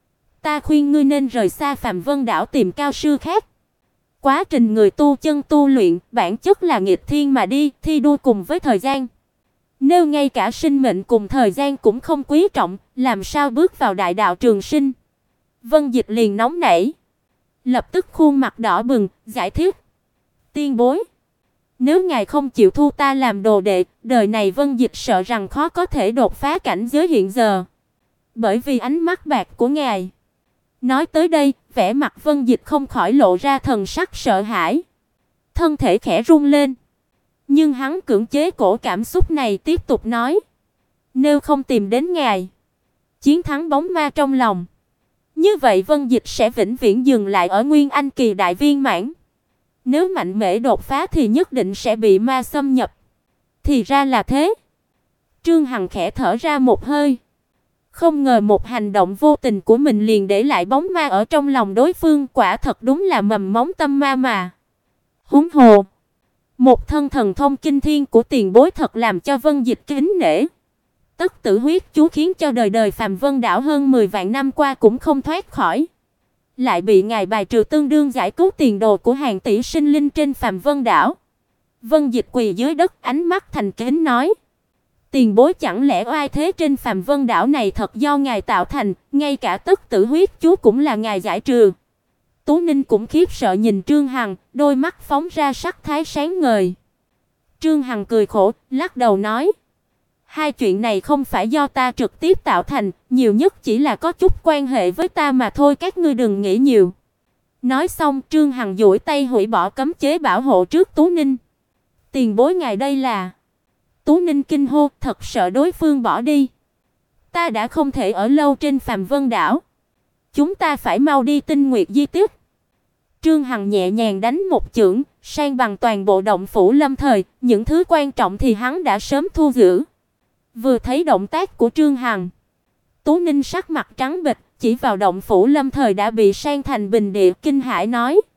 Ta khuyên ngươi nên rời xa Phàm Vân đảo tìm cao sư khác. Quá trình người tu chân tu luyện, bản chất là nghịch thiên mà đi, thi đua cùng với thời gian. Nếu ngay cả sinh mệnh cùng thời gian cũng không quý trọng, làm sao bước vào đại đạo trường sinh? Vân Dịch liền nóng nảy, lập tức khuôn mặt đỏ bừng, giải thích: "Tiên bối, nếu ngài không chịu thu ta làm đồ đệ, đời này Vân Dịch sợ rằng khó có thể đột phá cảnh giới hiện giờ. Bởi vì ánh mắt bạc của ngài." Nói tới đây, vẻ mặt Vân Dịch không khỏi lộ ra thần sắc sợ hãi, thân thể khẽ run lên. Nhưng hắn cưỡng chế cổ cảm xúc này, tiếp tục nói: "Nếu không tìm đến ngài, chiến thắng bóng ma trong lòng, như vậy Vân Dịch sẽ vĩnh viễn dừng lại ở Nguyên Anh kỳ đại viên mãn. Nếu mạnh mẽ đột phá thì nhất định sẽ bị ma xâm nhập." Thì ra là thế. Trương Hằng khẽ thở ra một hơi. Không ngờ một hành động vô tình của mình liền để lại bóng ma ở trong lòng đối phương, quả thật đúng là mầm móng tâm ma mà. Huống hồ, một thân thần thông kinh thiên của tiền bối thật làm cho Vân Dịch kính nể. Tất tử huyết chú khiến cho đời đời Phàm Vân đảo hơn 10 vạn năm qua cũng không thoát khỏi, lại bị ngài bài trừ, tương đương giải cứu tiền đồ của hàng tỷ sinh linh trên Phàm Vân đảo. Vân Dịch quỳ dưới đất, ánh mắt thành kính nói: "Tiền bối, chẳng lẽ oai thế trên Phàm Vân đảo này thật do ngài tạo thành, ngay cả tất tử huyết chú cũng là ngài giải trừ?" Tú Ninh cũng khiếp sợ nhìn Trương Hằng, đôi mắt phóng ra sắc thái sáng ngời. Trương Hằng cười khổ, lắc đầu nói: Hai chuyện này không phải do ta trực tiếp tạo thành, nhiều nhất chỉ là có chút quan hệ với ta mà thôi, các ngươi đừng nghĩ nhiều. Nói xong, Trương Hằng duỗi tay hủy bỏ cấm chế bảo hộ trước Tú Ninh. Tiền bối ngài đây là? Tú Ninh kinh hô, thật sợ đối phương bỏ đi. Ta đã không thể ở lâu trên Phàm Vân đảo. Chúng ta phải mau đi Tinh Nguyệt di tích. Trương Hằng nhẹ nhàng đánh một chưởng, san bằng toàn bộ động phủ Lâm Thời, những thứ quan trọng thì hắn đã sớm thu giữ. Vừa thấy động tác của Trương Hằng, Tú Ninh sắc mặt trắng bệch, chỉ vào động phủ Lâm Thời đã bị san thành bình địa, kinh hãi nói: